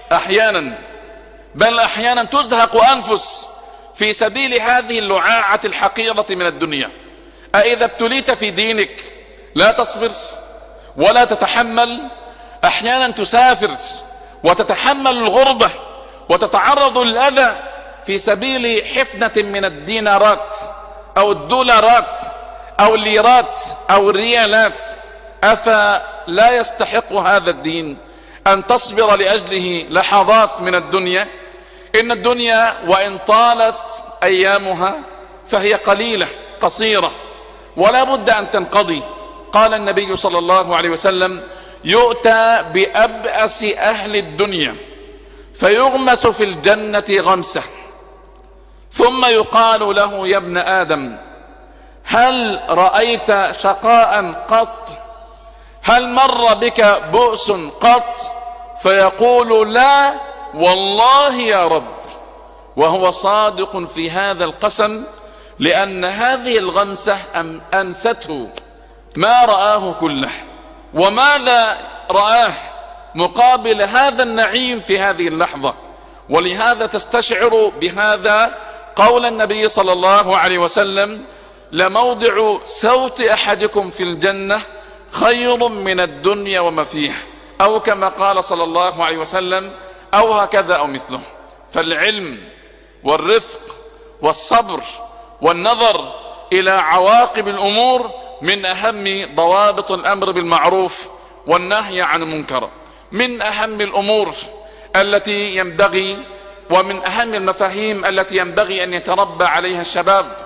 بل أحيانا تزهق أنفس في سبيل هذه اللعاعة الحقيرة من الدنيا. أإذا ابتليت في دينك لا تصبر ولا تتحمل؟ أحيانا تسافر وتتحمل الغربة وتتعرض للأذى في سبيل حفنة من الدينارات أو الدولارات أو الليرات أو الريالات. أفلا يستحق هذا الدين أن تصبر لأجله لحظات من الدنيا؟ إن الدنيا وإن طالت أيامها فهي قليلة قصيرة ولا بد أن تنقضي. قال النبي صلى الله عليه وسلم: يؤتى بأبأس أهل الدنيا فيغمس في الجنة غمسة ثم يقال له: يا ابن آدم هل رأيت شقاء قط؟ هل مر بك بؤس قط؟ فيقول: لا والله يا رب. وهو صادق في هذا القسم، لأن هذه الغمسة أنسته ما رآه كله. وماذا رآه مقابل هذا النعيم في هذه اللحظة؟ ولهذا تستشعر بهذا قول النبي صلى الله عليه وسلم: لموضع سوط أحدكم في الجنة خير من الدنيا وما فيها، أو كما قال صلى الله عليه وسلم، أو هكذا أو مثله. فالعلم والرفق والصبر والنظر إلى عواقب الأمور من أهم ضوابط الأمر بالمعروف والنهي عن المنكر. من أهم الأمور التي ينبغي ومن أهم المفاهيم التي ينبغي أن يتربى عليها الشباب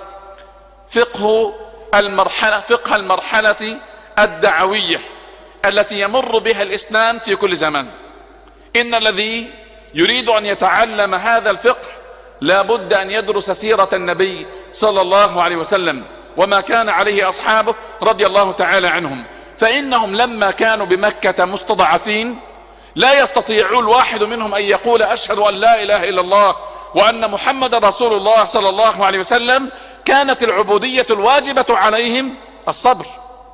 فقه المرحلة الدعوية التي يمر بها الإسلام في كل زمان. إن الذي يريد أن يتعلم هذا الفقه لا بد أن يدرس سيرة النبي صلى الله عليه وسلم وما كان عليه أصحابه رضي الله تعالى عنهم. فإنهم لما كانوا بمكة مستضعفين لا يستطيع الواحد منهم أن يقول أشهد أن لا إله إلا الله وأن محمد رسول الله صلى الله عليه وسلم. كانت العبودية الواجبة عليهم الصبر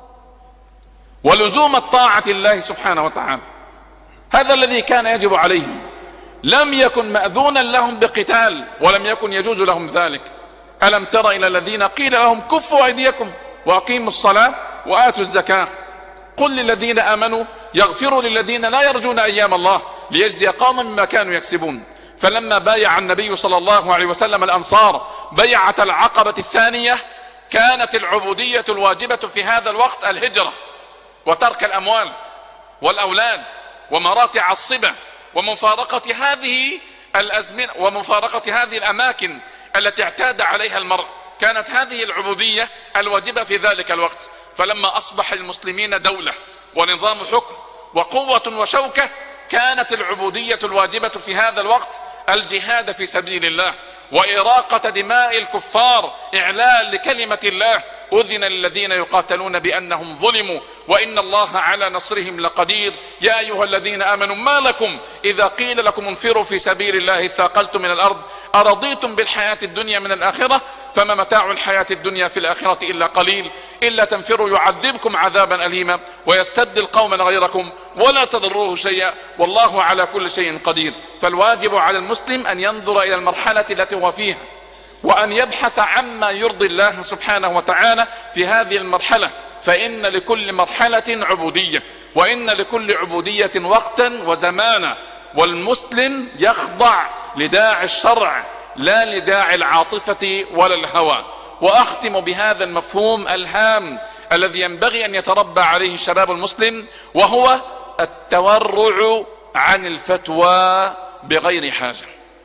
ولزوم الطاعة لله سبحانه وتعالى، هذا الذي كان يجب عليهم. لم يكن مأذونا لهم بقتال ولم يكن يجوز لهم ذلك. ألم تر إلى الذين قيل لهم كفوا أيديكم وأقيموا الصلاة وآتوا الزكاة قل للذين آمنوا يغفروا للذين لا يرجون أيام الله ليجزي قوما بما كانوا يكسبون. فلما بايع النبي صلى الله عليه وسلم الأنصار بيعة العقبة الثانية كانت العبودية الواجبة في هذا الوقت الهجرة وترك الأموال والأولاد ومراتع الصبا ومفارقة هذه الأزمنة ومفارقة هذه الأماكن التي اعتاد عليها المرء. كانت هذه العبودية الواجبة في ذلك الوقت. فلما أصبح المسلمين دولة ونظام حكم وقوة وشوكة كانت العبودية الواجبة في هذا الوقت الجهاد في سبيل الله وإراقة دماء الكفار إعلاء لكلمة الله. أذن للذين يقاتلون بأنهم ظلموا وإن الله على نصرهم لقدير. يا أيها الذين آمنوا ما لكم إذا قيل لكم انفروا في سبيل الله اثاقلتم من الأرض أرضيتم بالحياة الدنيا من الآخرة فما متاع الحياة الدنيا في الآخرة إلا قليل إلا تنفروا يعذبكم عذابا أليما ويستبدل قوما غيركم ولا تضروه شيئا والله على كل شيء قدير. فالواجب على المسلم أن ينظر إلى المرحلة التي هو فيها وأن يبحث عما يرضي الله سبحانه وتعالى في هذه المرحلة. فإن لكل مرحلة عبودية وإن لكل عبودية وقتا وزمانا. والمسلم يخضع لداعي الشرع لا لداعي العاطفة ولا الهوى. وأختم بهذا المفهوم الهام الذي ينبغي أن يتربى عليه الشباب المسلم وهو التورع عن الفتوى بغير حاجة.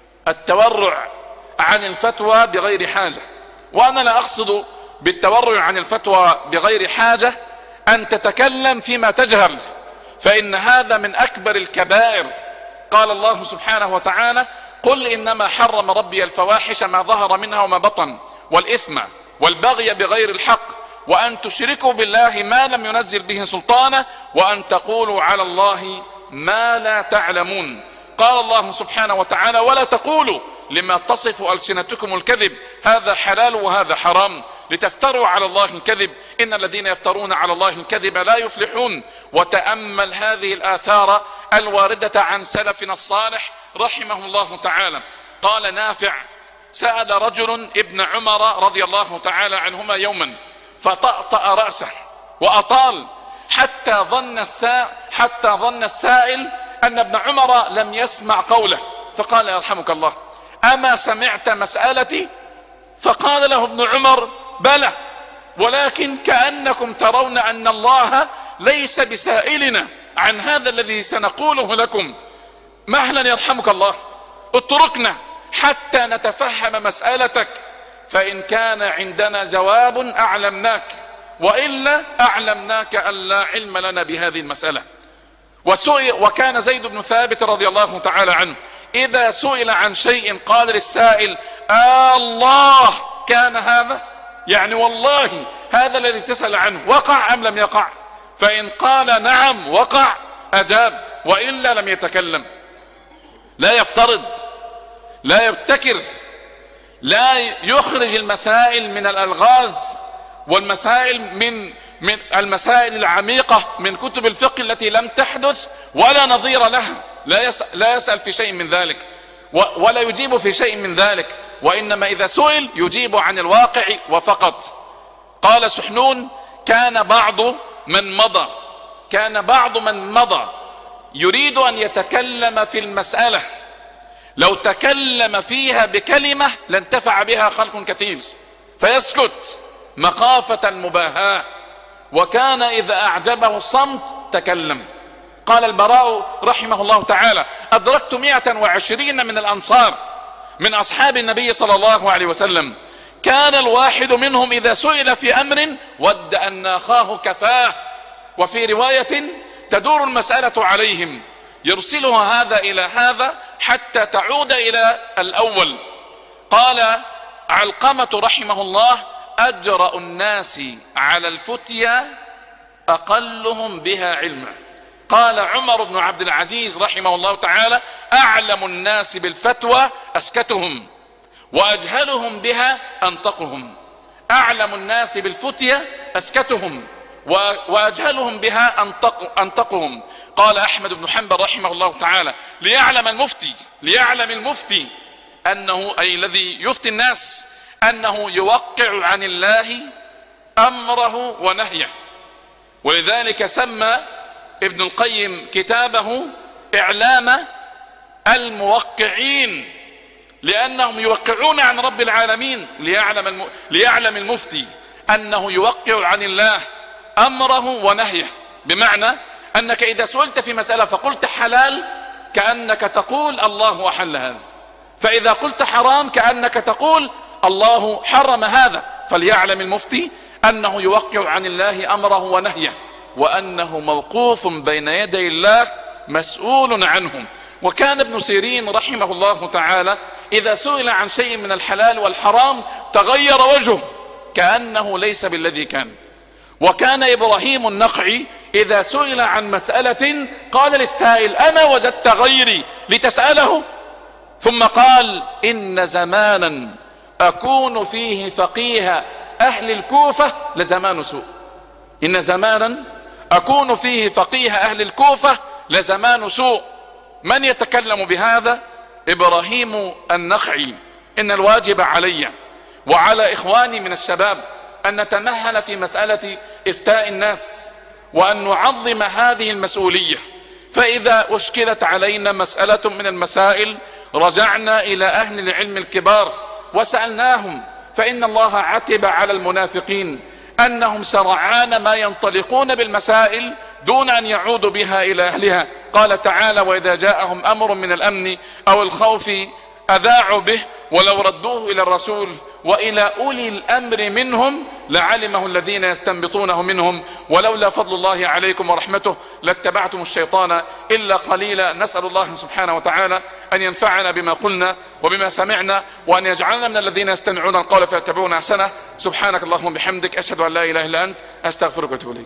التورع عن الفتوى بغير حاجة. وأنا لا أقصد بالتورع عن الفتوى بغير حاجة أن تتكلم فيما تجهل، فإن هذا من أكبر الكبائر. قال الله سبحانه وتعالى قل إنما حرم ربي الفواحش ما ظهر منها وما بطن والإثم والبغي بغير الحق وأن تشركوا بالله ما لم ينزل به سلطانا وأن تقولوا على الله ما لا تعلمون. قال الله سبحانه وتعالى ولا تقولوا لما تصف ألسنتكم الكذب هذا حلال وهذا حرام لتفتروا على الله الكذب إن الذين يفترون على الله الكذب لا يفلحون. وتأمل هذه الآثار الواردة عن سلفنا الصالح رحمه الله تعالى. قال نافع سأل رجل ابن عمر رضي الله تعالى عنهما يوما فطأطأ رأسه وأطال حتى ظن السائل أن ابن عمر لم يسمع قوله فقال يرحمك الله أما سمعت مسألتي؟ فقال له ابن عمر بلى ولكن كأنكم ترون أن الله ليس بسائلنا عن هذا الذي سنقوله لكم مهلا يرحمك الله اتركنا حتى نتفهم مسألتك فإن كان عندنا جواب أعلمناك وإلا أعلمناك أن لا علم لنا بهذه المسألة. وكان زيد بن ثابت رضي الله تعالى عنه إذا سئل عن شيء قال للسائل الله كان هذا يعني والله هذا الذي تسأل عنه وقع أم لم يقع؟ فإن قال نعم وقع أجاب وإلا لم يتكلم. لا يفترض لا يبتكر لا يخرج المسائل من الألغاز والمسائل من المسائل العميقة من كتب الفقه التي لم تحدث ولا نظير لها. لا يسأل في شيء من ذلك ولا يجيب في شيء من ذلك، وإنما إذا سئل يجيب عن الواقع وفقط. قال سحنون: كان بعض من مضى يريد أن يتكلم في المسألة، لو تكلم فيها بكلمة لانتفع بها خلق كثير، فيسكت مخافة المباهاة، وكان إذا أعجبه الصمت تكلم. قال البراء رحمه الله تعالى: أدركت 120 من الأنصار من أصحاب النبي صلى الله عليه وسلم، كان الواحد منهم إذا سئل في أمر ود أن أخاه كفاه، وفي رواية تدور المسألة عليهم، يرسلها هذا إلى هذا حتى تعود إلى الأول. قال علقمة رحمه الله: أجرأ الناس على الفتيا أقلهم بها علما. قال عمر بن عبد العزيز رحمه الله تعالى: أعلم الناس بالفتوى أسكتهم وأجهلهم بها أنطقهم. أعلم الناس بالفتيا أسكتهم وأجهلهم بها أنطقهم. قال أحمد بن حنبل رحمه الله تعالى: ليعلم المفتي أنه، أي الذي يفتي الناس، أنه يوقع عن الله أمره ونهيه. ولذلك سمى ابن القيم كتابه إعلام الموقعين، لأنهم يوقعون عن رب العالمين. ليعلم المفتي أنه يوقع عن الله أمره ونهيه، بمعنى أنك إذا سئلت في مسألة فقلت حلال كأنك تقول الله أحل هذا، فإذا قلت حرام كأنك تقول الله حرم هذا. فليعلم المفتي أنه يوقع عن الله أمره ونهيه، وأنه موقوف بين يدي الله مسؤول عنهم. وكان ابن سيرين رحمه الله تعالى إذا سئل عن شيء من الحلال والحرام تغير وجهه كأنه ليس بالذي كان. وكان إبراهيم النخعي إذا سئل عن مسألة قال للسائل: أما وجدت غيري لتسأله؟ ثم قال: إن زمانا أكون فيه فقيه أهل الكوفة لزمان سوء. إن زمانا أكون فيه فقيه أهل الكوفة لزمان سوء. من يتكلم بهذا؟ إبراهيم النخعي. إن الواجب علي وعلى إخواني من الشباب أن نتمهل في مسألة إفتاء الناس، وأن نعظم هذه المسؤولية. فإذا أشكلت علينا مسألة من المسائل رجعنا إلى أهل العلم الكبار وسألناهم، فإن الله عتب على المنافقين أنهم سرعان ما ينطلقون بالمسائل دون أن يعودوا بها إلى أهلها. قال تعالى: وإذا جاءهم أمر من الأمن أو الخوف أذاعوا به ولو ردوه إلى الرسول وإلى أولي الأمر منهم لعلمه الذين يستنبطونه منهم ولولا فضل الله عليكم ورحمته لاتبعتم الشيطان إلا قليلا. نسأل الله سبحانه وتعالى أن ينفعنا بما قلنا وبما سمعنا، وأن يجعلنا من الذين يستمعون القول فيتبعون أحسنه. سبحانك اللهم وبحمدك، أشهد أن لا إله إلا أنت، أستغفرك وأتوب إليك.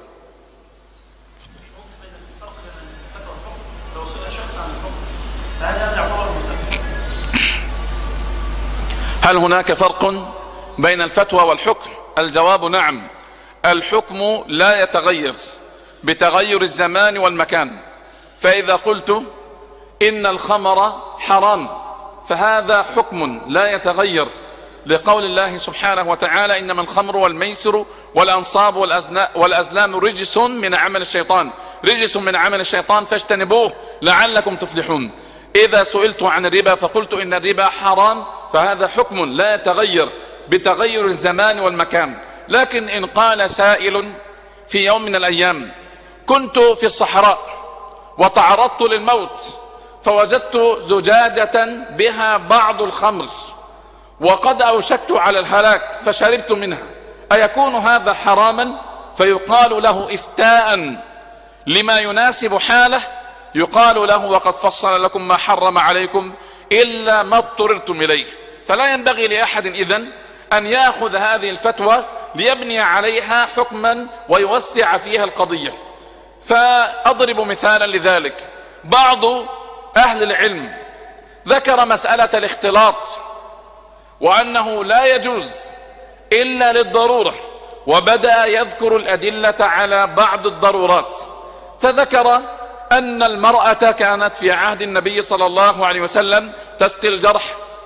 هل هناك فرق بين الفتوى والحكم؟ الجواب نعم. الحكم لا يتغير بتغير الزمان والمكان. فإذا قلت إن الخمر حرام فهذا حكم لا يتغير، لقول الله سبحانه وتعالى: إنما الخمر والميسر والأنصاب والأزلام رجس من عمل الشيطان، رجس من عمل الشيطان فاجتنبوه لعلكم تفلحون. إذا سئلت عن الربا فقلت إن الربا حرام فهذا حكم لا يتغير بتغير الزمان والمكان. لكن إن قال سائل في يوم من الأيام: كنت في الصحراء وتعرضت للموت فوجدت زجاجة بها بعض الخمر وقد أوشكت على الهلاك فشربت منها، أيكون هذا حراما؟ فيقال له إفتاء لما يناسب حاله، يقال له: وقد فصل لكم ما حرم عليكم إلا ما اضطررتم إليه. فلا ينبغي لأحد إذن أن يأخذ هذه الفتوى ليبني عليها حكما ويوسع فيها القضية. فأضرب مثالا لذلك. بعض أهل العلم ذكر مسألة الاختلاط وأنه لا يجوز إلا للضرورة، وبدأ يذكر الأدلة على بعض الضرورات، فذكر أن المرأة كانت في عهد النبي صلى الله عليه وسلم تسقي الجرح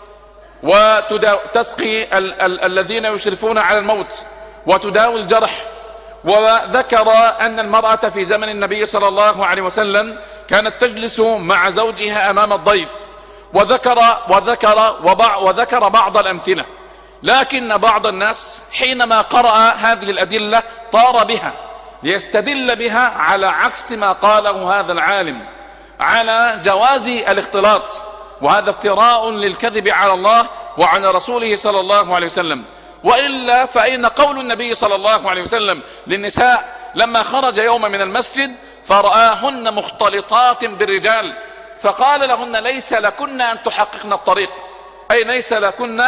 وتسقي الذين يشرفون على الموت وتداوي الجرح. وذكر أن المرأة في زمن النبي صلى الله عليه وسلم كانت تجلس مع زوجها أمام الضيف، وذكر بعض الأمثلة. لكن بعض الناس حينما قرأ هذه الأدلة طار بها ليستدل بها على عكس ما قاله هذا العالم على جواز الاختلاط، وهذا افتراء للكذب على الله وعلى رسوله صلى الله عليه وسلم. وإلا فإن قول النبي صلى الله عليه وسلم للنساء لما خرج يوم من المسجد فرآهن مختلطات بالرجال فقال لهن ليس لكن أن تحققن الطريق، أي ليس لكن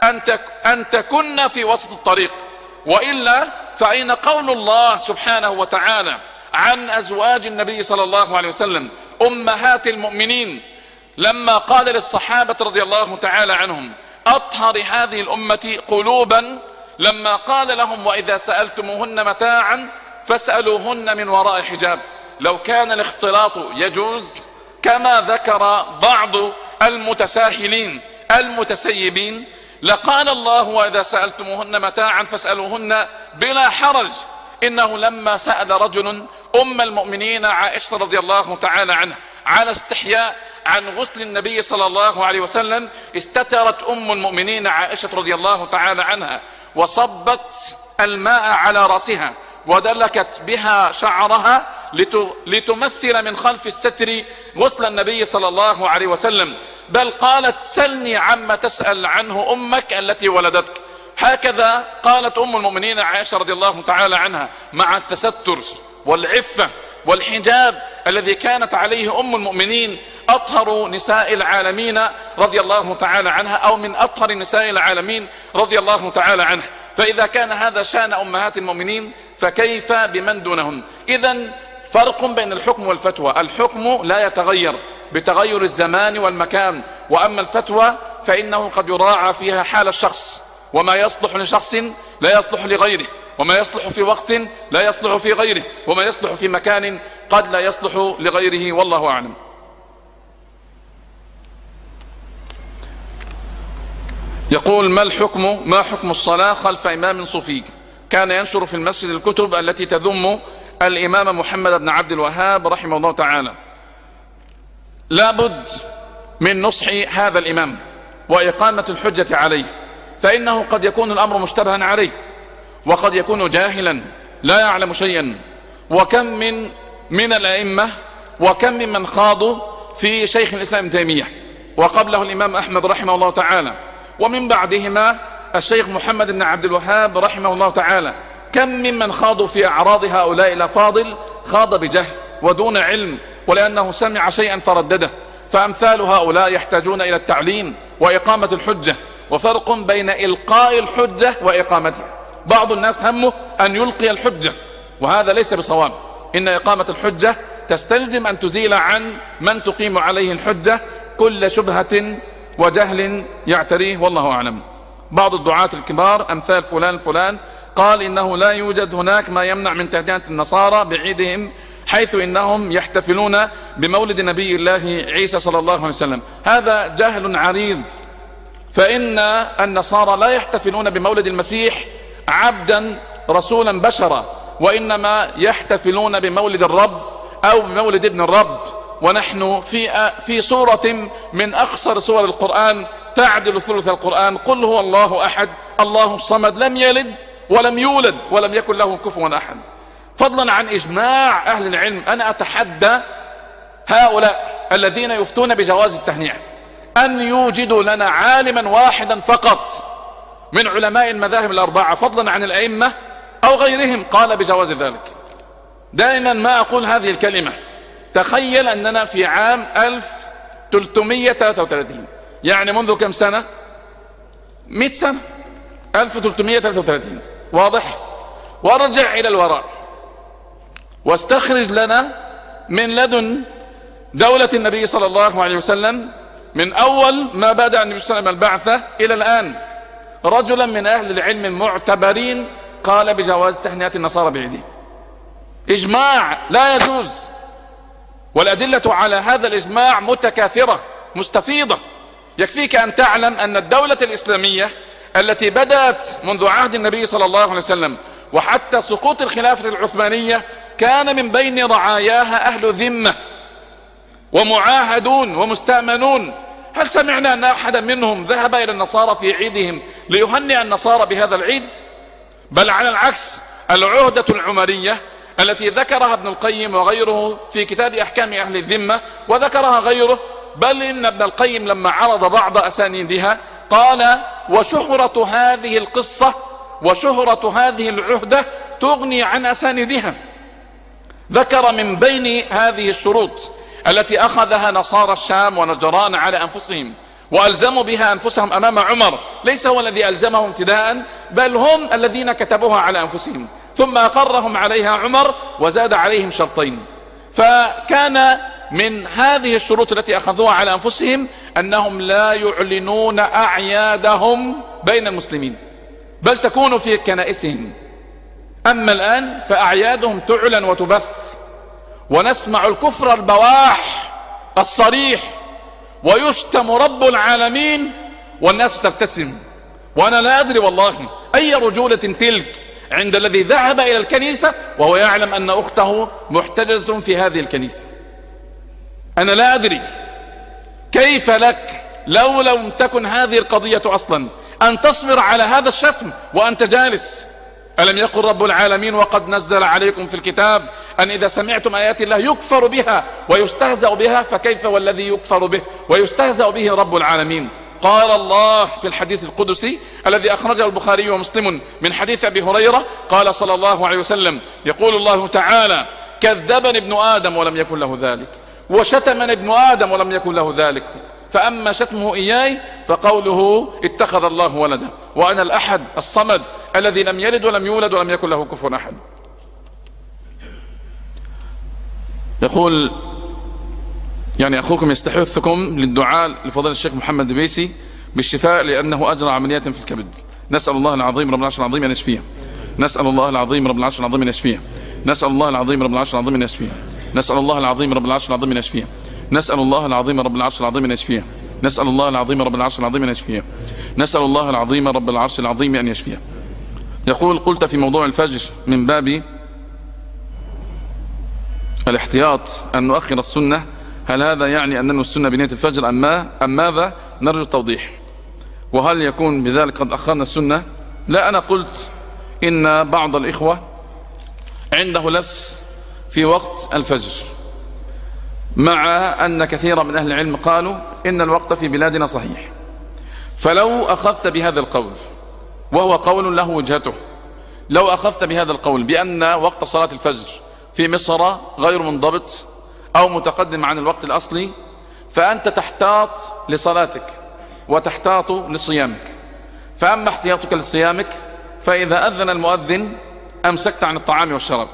أن تكن في وسط الطريق. وإلا فإن قول الله سبحانه وتعالى عن أزواج النبي صلى الله عليه وسلم أمهات المؤمنين لما قال للصحابة رضي الله تعالى عنهم أطهر هذه الأمة قلوبا، لما قال لهم وإذا سألتموهن متاعا فاسألوهن من وراء حجاب، لو كان الاختلاط يجوز كما ذكر بعض المتساهلين المتسيبين لقال الله وإذا سألتموهن متاعا فاسألوهن بلا حرج. إنه لما سأل رجل أم المؤمنين عائشة رضي الله تعالى عنها على استحياء عن غسل النبي صلى الله عليه وسلم، استترت أم المؤمنين عائشة رضي الله تعالى عنها وصبت الماء على رأسها ودلكت بها شعرها لتمثل من خلف الستر غسل النبي صلى الله عليه وسلم، بل قالت سلني عما تسأل عنه أمك التي ولدتك. هكذا قالت أم المؤمنين عائشة رضي الله تعالى عنها مع التستر والعفة والحجاب الذي كانت عليه أم المؤمنين أطهر نساء العالمين رضي الله تعالى عنها، أو من أطهر نساء العالمين رضي الله تعالى عنها. فإذا كان هذا شأن أمهات المؤمنين فكيف بمن دونهن؟ إذن فرق بين الحكم والفتوى. الحكم لا يتغير بتغير الزمان والمكان، وأما الفتوى فإنه قد يراعى فيها حال الشخص، وما يصلح لشخص لا يصلح لغيره، وما يصلح في وقت لا يصلح في غيره، وما يصلح في مكان قد لا يصلح لغيره، والله أعلم. يقول ما حكم الصلاة خلف إمام صوفي كان ينشر في المسجد الكتب التي تذم الإمام محمد بن عبد الوهاب رحمه الله تعالى؟ لابد من نصح هذا الإمام وإقامة الحجة عليه، فإنه قد يكون الأمر مشتبها عليه، وقد يكون جاهلا لا يعلم شيئا. وكم من الأئمة وكم ممن خاضوا في شيخ الإسلام ابن تيمية، وقبله الإمام أحمد رحمه الله تعالى، ومن بعدهما الشيخ محمد بن عبد الوهاب رحمه الله تعالى. كم ممن خاضوا في أعراض هؤلاء الأفاضل خاض بجهل ودون علم، ولأنه سمع شيئا فردده. فأمثال هؤلاء يحتاجون إلى التعليم وإقامة الحجة، وفرق بين إلقاء الحجة وإقامتها. بعض الناس همه أن يلقي الحجة، وهذا ليس بصواب. إن إقامة الحجة تستلزم أن تزيل عن من تقيم عليه الحجة كل شبهة وجهل يعتريه، والله أعلم. بعض الدعاة الكبار أمثال فلان فلان قال إنه لا يوجد هناك ما يمنع من تهدئة النصارى بعيدهم، حيث إنهم يحتفلون بمولد نبي الله عيسى صلى الله عليه وسلم. هذا جهل عريض، فإن النصارى لا يحتفلون بمولد المسيح عبدا رسولا بشرا، وإنما يحتفلون بمولد الرب أو بمولد ابن الرب. ونحن في سورة من أقصر سور القرآن تعدل ثلث القرآن، قل هو الله أحد الله الصمد لم يلد ولم يولد ولم يكن له كفوا أحد. فضلا عن إجماع أهل العلم، أنا أتحدى هؤلاء الذين يفتون بجواز التهنئة أن يوجدوا لنا عالما واحدا فقط من علماء المذاهب الأربعة فضلا عن الأئمة أو غيرهم قال بجواز ذلك. دائما ما أقول هذه الكلمة، تخيل أننا في عام 1333، يعني منذ كم سنة؟ 100 سنة، 1333، واضح؟ وارجع إلى الوراء واستخرج لنا من لدن دولة النبي صلى الله عليه وسلم من أول ما بدأ النبي صلى الله عليه وسلم البعثة إلى الآن رجلا من أهل العلم المعتبرين قال بجواز تهنئة النصارى بعيدهم. إجماع لا يجوز، والأدلة على هذا الإجماع متكاثرة مستفيضة. يكفيك أن تعلم أن الدولة الإسلامية التي بدأت منذ عهد النبي صلى الله عليه وسلم وحتى سقوط الخلافة العثمانية كان من بين رعاياها أهل ذمة ومعاهدون ومستأمنون. هل سمعنا أن أحدا منهم ذهب إلى النصارى في عيدهم ليهنئ النصارى بهذا العيد؟ بل على العكس، العهدة العمرية التي ذكرها ابن القيم وغيره في كتاب أحكام أهل الذمة وذكرها غيره، بل إن ابن القيم لما عرض بعض أسانيدها قال: وشهرة هذه القصة وشهرة هذه العهدة تغني عن أسانيدها. ذكر من بين هذه الشروط التي أخذها نصارى الشام ونجران على أنفسهم وألزموا بها أنفسهم أمام عمر، ليس هو الذي ألزمهم ابتداء، بل هم الذين كتبوها على أنفسهم، ثم أقرهم عليها عمر وزاد عليهم شرطين. فكان من هذه الشروط التي أخذوها على أنفسهم أنهم لا يعلنون أعيادهم بين المسلمين، بل تكون في كنائسهم. أما الآن فأعيادهم تعلن وتبث، ونسمع الكفر البواح الصريح، ويشتم رب العالمين والناس تبتسم. وأنا لا أدري والله أي رجولة تلك عند الذي ذهب إلى الكنيسة وهو يعلم أن أخته محتجزة في هذه الكنيسة. أنا لا أدري كيف لك لو لم تكن هذه القضية أصلا أن تصبر على هذا الشتم وأنت جالس. ألم يقل رب العالمين: وقد نزل عليكم في الكتاب أن إذا سمعتم آيات الله يكفر بها ويستهزأ بها فكيف والذي يكفر به ويستهزأ به رب العالمين. قال الله في الحديث القدسي الذي أخرجه البخاري ومسلم من حديث أبي هريرة، قال صلى الله عليه وسلم: يقول الله تعالى: كذبني ابن آدم ولم يكن له ذلك، وشتمني ابن آدم ولم يكن له ذلك، فأما شتمه إياي فقوله اتخذ الله ولدا، وأنا الأحد الصمد الذي لم يلد ولم يولد ولم يكن له كفوا أحد. يقول يعني أخوكم يستحثكم للدعاء لفضيلة الشيخ محمد دبيسي بالشفاء لأنه أجرى عملية في الكبد. نسأل الله العظيم رب العرش العظيم أن يشفيه. نسأل الله العظيم رب العرش العظيم أن يشفيه. نسأل الله العظيم رب العرش العظيم أن يشفيه. نسأل الله العظيم رب العرش العظيم أن يشفيه. نسأل الله العظيم رب العرش العظيم أن يشفيه. نسأل الله العظيم رب العرش العظيم أن يشفيه. نسأل الله العظيم رب العرش العظيم أن يشفيه. يقول: قلت في موضوع الفجر من باب الاحتياط أن نؤخر السنة، هل هذا يعني أن ننوي السنة بنية الفجر أم ماذا؟ نرجو التوضيح. وهل يكون بذلك قد أخرنا السنة؟ لا، أنا قلت إن بعض الإخوة عنده لبس في وقت الفجر، مع أن كثيرا من أهل العلم قالوا إن الوقت في بلادنا صحيح. فلو أخذت بهذا القول، وهو قول له وجهته، لو أخذت بهذا القول بأن وقت صلاة الفجر في مصر غير منضبط أو متقدم عن الوقت الأصلي، فأنت تحتاط لصلاتك وتحتاط لصيامك. فأما احتياطك لصيامك فإذا أذن المؤذن أمسكت عن الطعام والشراب.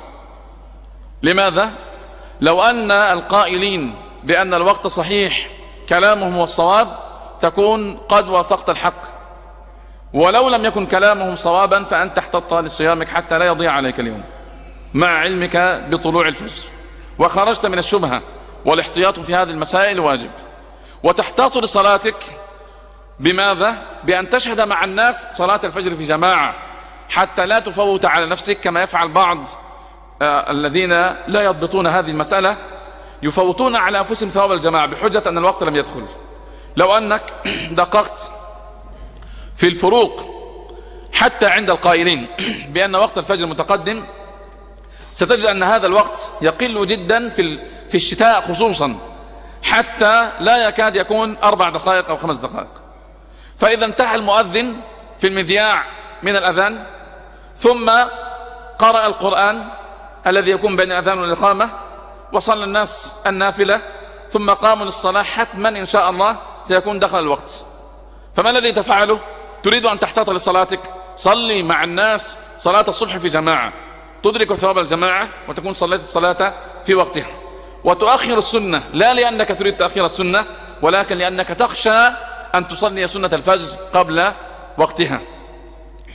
لماذا؟ لو أن القائلين بأن الوقت صحيح كلامهم هو الصواب تكون قد وافقت الحق، ولو لم يكن كلامهم صوابا فأنت احتطت لصيامك حتى لا يضيع عليك اليوم مع علمك بطلوع الفجر، وخرجت من الشبهة. والاحتياط في هذه المسائل واجب. وتحتاط لصلاتك بماذا؟ بأن تشهد مع الناس صلاة الفجر في جماعة حتى لا تفوت على نفسك كما يفعل بعض الذين لا يضبطون هذه المسألة، يفوتون على أنفسهم ثواب الجماعة بحجة أن الوقت لم يدخل. لو أنك دققت في الفروق حتى عند القائلين بأن وقت الفجر متقدم، ستجد أن هذا الوقت يقل جدا في الشتاء خصوصا، حتى لا يكاد يكون 4 دقائق أو 5 دقائق. فإذا انتهى المؤذن في المذياع من الأذان ثم قرأ القرآن الذي يكون بين الأذان والإقامة، وصلى الناس النافلة ثم قاموا للصلاة، حتما إن شاء الله سيكون دخل الوقت. فما الذي تفعله؟ تريد أن تحتاط لصلاتك، صلي مع الناس صلاة الصبح في جماعة، تدرك ثواب الجماعة وتكون صليت الصلاة في وقتها. وتؤخر السنة لا لأنك تريد تأخير السنة، ولكن لأنك تخشى أن تصلي سنة الفجر قبل وقتها.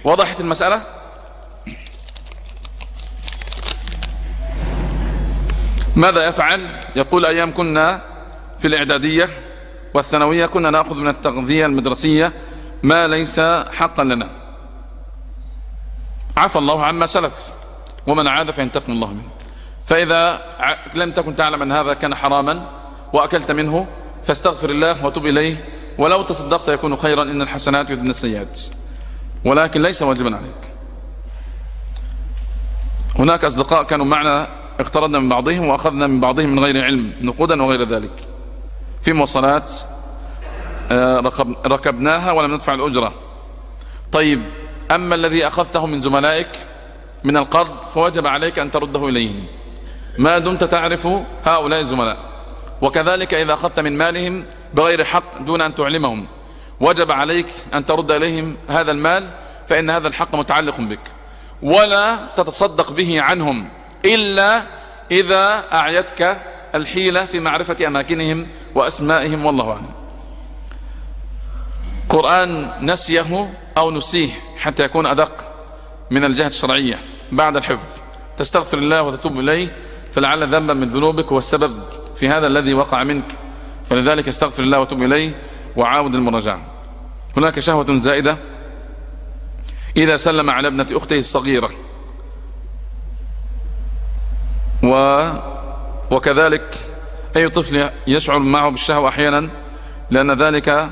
وضحت المسألة؟ ماذا يفعل؟ يقول أيام كنا في الإعدادية والثانوية كنا نأخذ من التغذية المدرسية ما ليس حقا لنا. عفى الله عما سلف، ومن عاد فينتقم الله منه. فإذا لم تكن تعلم أن هذا كان حراما وأكلت منه فاستغفر الله وتب إليه، ولو تصدقت يكون خيرا، إن الحسنات يذهبن السيئات، ولكن ليس واجبا عليك. هناك أصدقاء كانوا معنا اقترضنا من بعضهم وأخذنا من بعضهم من غير علم نقودا وغير ذلك في مواصلات ركبناها ولم ندفع الأجرة. طيب، أما الذي أخذته من زملائك من القرض فوجب عليك أن ترده إليهم ما دمت تعرف هؤلاء الزملاء. وكذلك إذا أخذت من مالهم بغير حق دون أن تعلمهم وجب عليك أن ترد إليهم هذا المال، فإن هذا الحق متعلق بك، ولا تتصدق به عنهم إلا إذا أعيتك الحيلة في معرفة أماكنهم وأسمائهم، والله أعلم. قرآن نسيه أو نسيه حتى يكون أدق من الجهة الشرعية بعد الحفظ، تستغفر الله وتتوب إليه، فلعل ذنبا من ذنوبك هو السبب في هذا الذي وقع منك، فلذلك استغفر الله وتوب إليه وعاود المراجعة. هناك شهوة زائدة إذا سلم على ابنة أخته الصغيرة، وكذلك أي طفل يشعر معه بالشهوة أحيانا لأن ذلك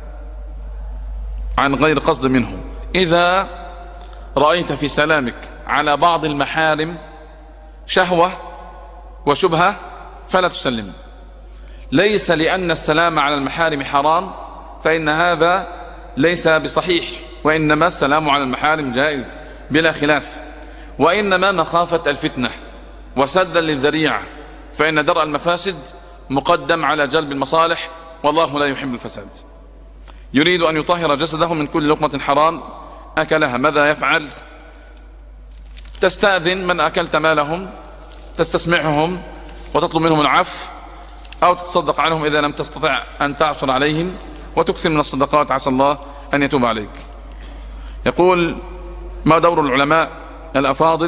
عن غير قصد منه. إذا رأيت في سلامك على بعض المحارم شهوة وشبهة فلا تسلم، ليس لأن السلام على المحارم حرام فإن هذا ليس بصحيح، وإنما السلام على المحارم جائز بلا خلاف، وإنما مخافة الفتنة وسدا للذريعة، فإن درء المفاسد مقدم على جلب المصالح، والله لا يحب الفساد. يريد أن يطهر جسده من كل لقمة حرام أكلها، ماذا يفعل؟ تستأذن من أكلت مالهم، تستسمعهم وتطلب منهم العفو، أو تتصدق عنهم إذا لم تستطع أن تعثر عليهم، وتكثر من الصدقات عسى الله أن يتوب عليك. يقول: ما دور العلماء الأفاضل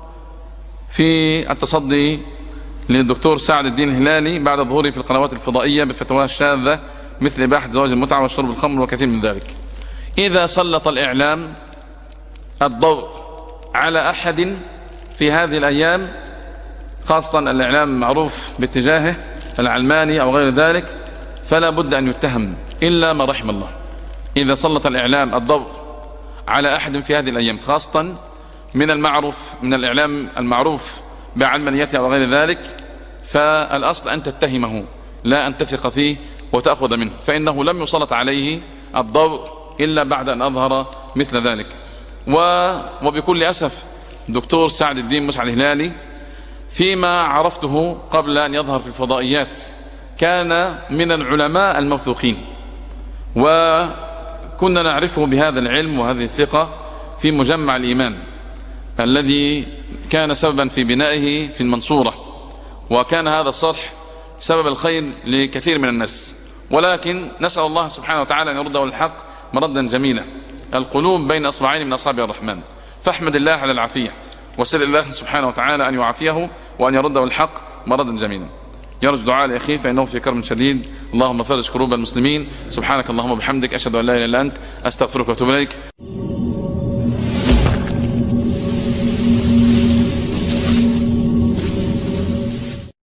في التصدي للدكتور سعد الدين الهلالي بعد ظهوره في القنوات الفضائية بفتواه الشاذة مثل إباحة زواج المتعة وشرب الخمر وكثير من ذلك؟ إذا سلط الإعلام الضوء على أحد في هذه الأيام، خاصة الإعلام المعروف باتجاهه العلماني أو غير ذلك، فلا بد أن يتهم إلا ما رحم الله. إذا سلط الإعلام الضوء على أحد في هذه الأيام، خاصة من الإعلام المعروف بعلمانيته أو غير ذلك، فالأصل أن تتهمه لا أن تثق فيه وتأخذ منه، فإنه لم يسلط عليه الضوء إلا بعد أن أظهر مثل ذلك. وبكل أسف دكتور سعد الدين مسعد الهلالي فيما عرفته قبل أن يظهر في الفضائيات كان من العلماء الموثوقين، وكنا نعرفه بهذا العلم وهذه الثقة في مجمع الإيمان الذي كان سببا في بنائه في المنصورة، وكان هذا الصرح سبب الخير لكثير من الناس. ولكن نسأل الله سبحانه وتعالى أن يرده الحق مردا جميلا. القلوب بين أصبعين من أصابع الرحمن، فاحمد الله على العافية، وسل الله سبحانه وتعالى أن يعافيه وأن يرده الحق مردا جميلا. يرجو دعاء لأخيه فإنه في كرب شديد. اللهم فرج كروب المسلمين. سبحانك اللهم وبحمدك، أشهد أن لا إله إلا أنت، أستغفرك وأتوب إليك.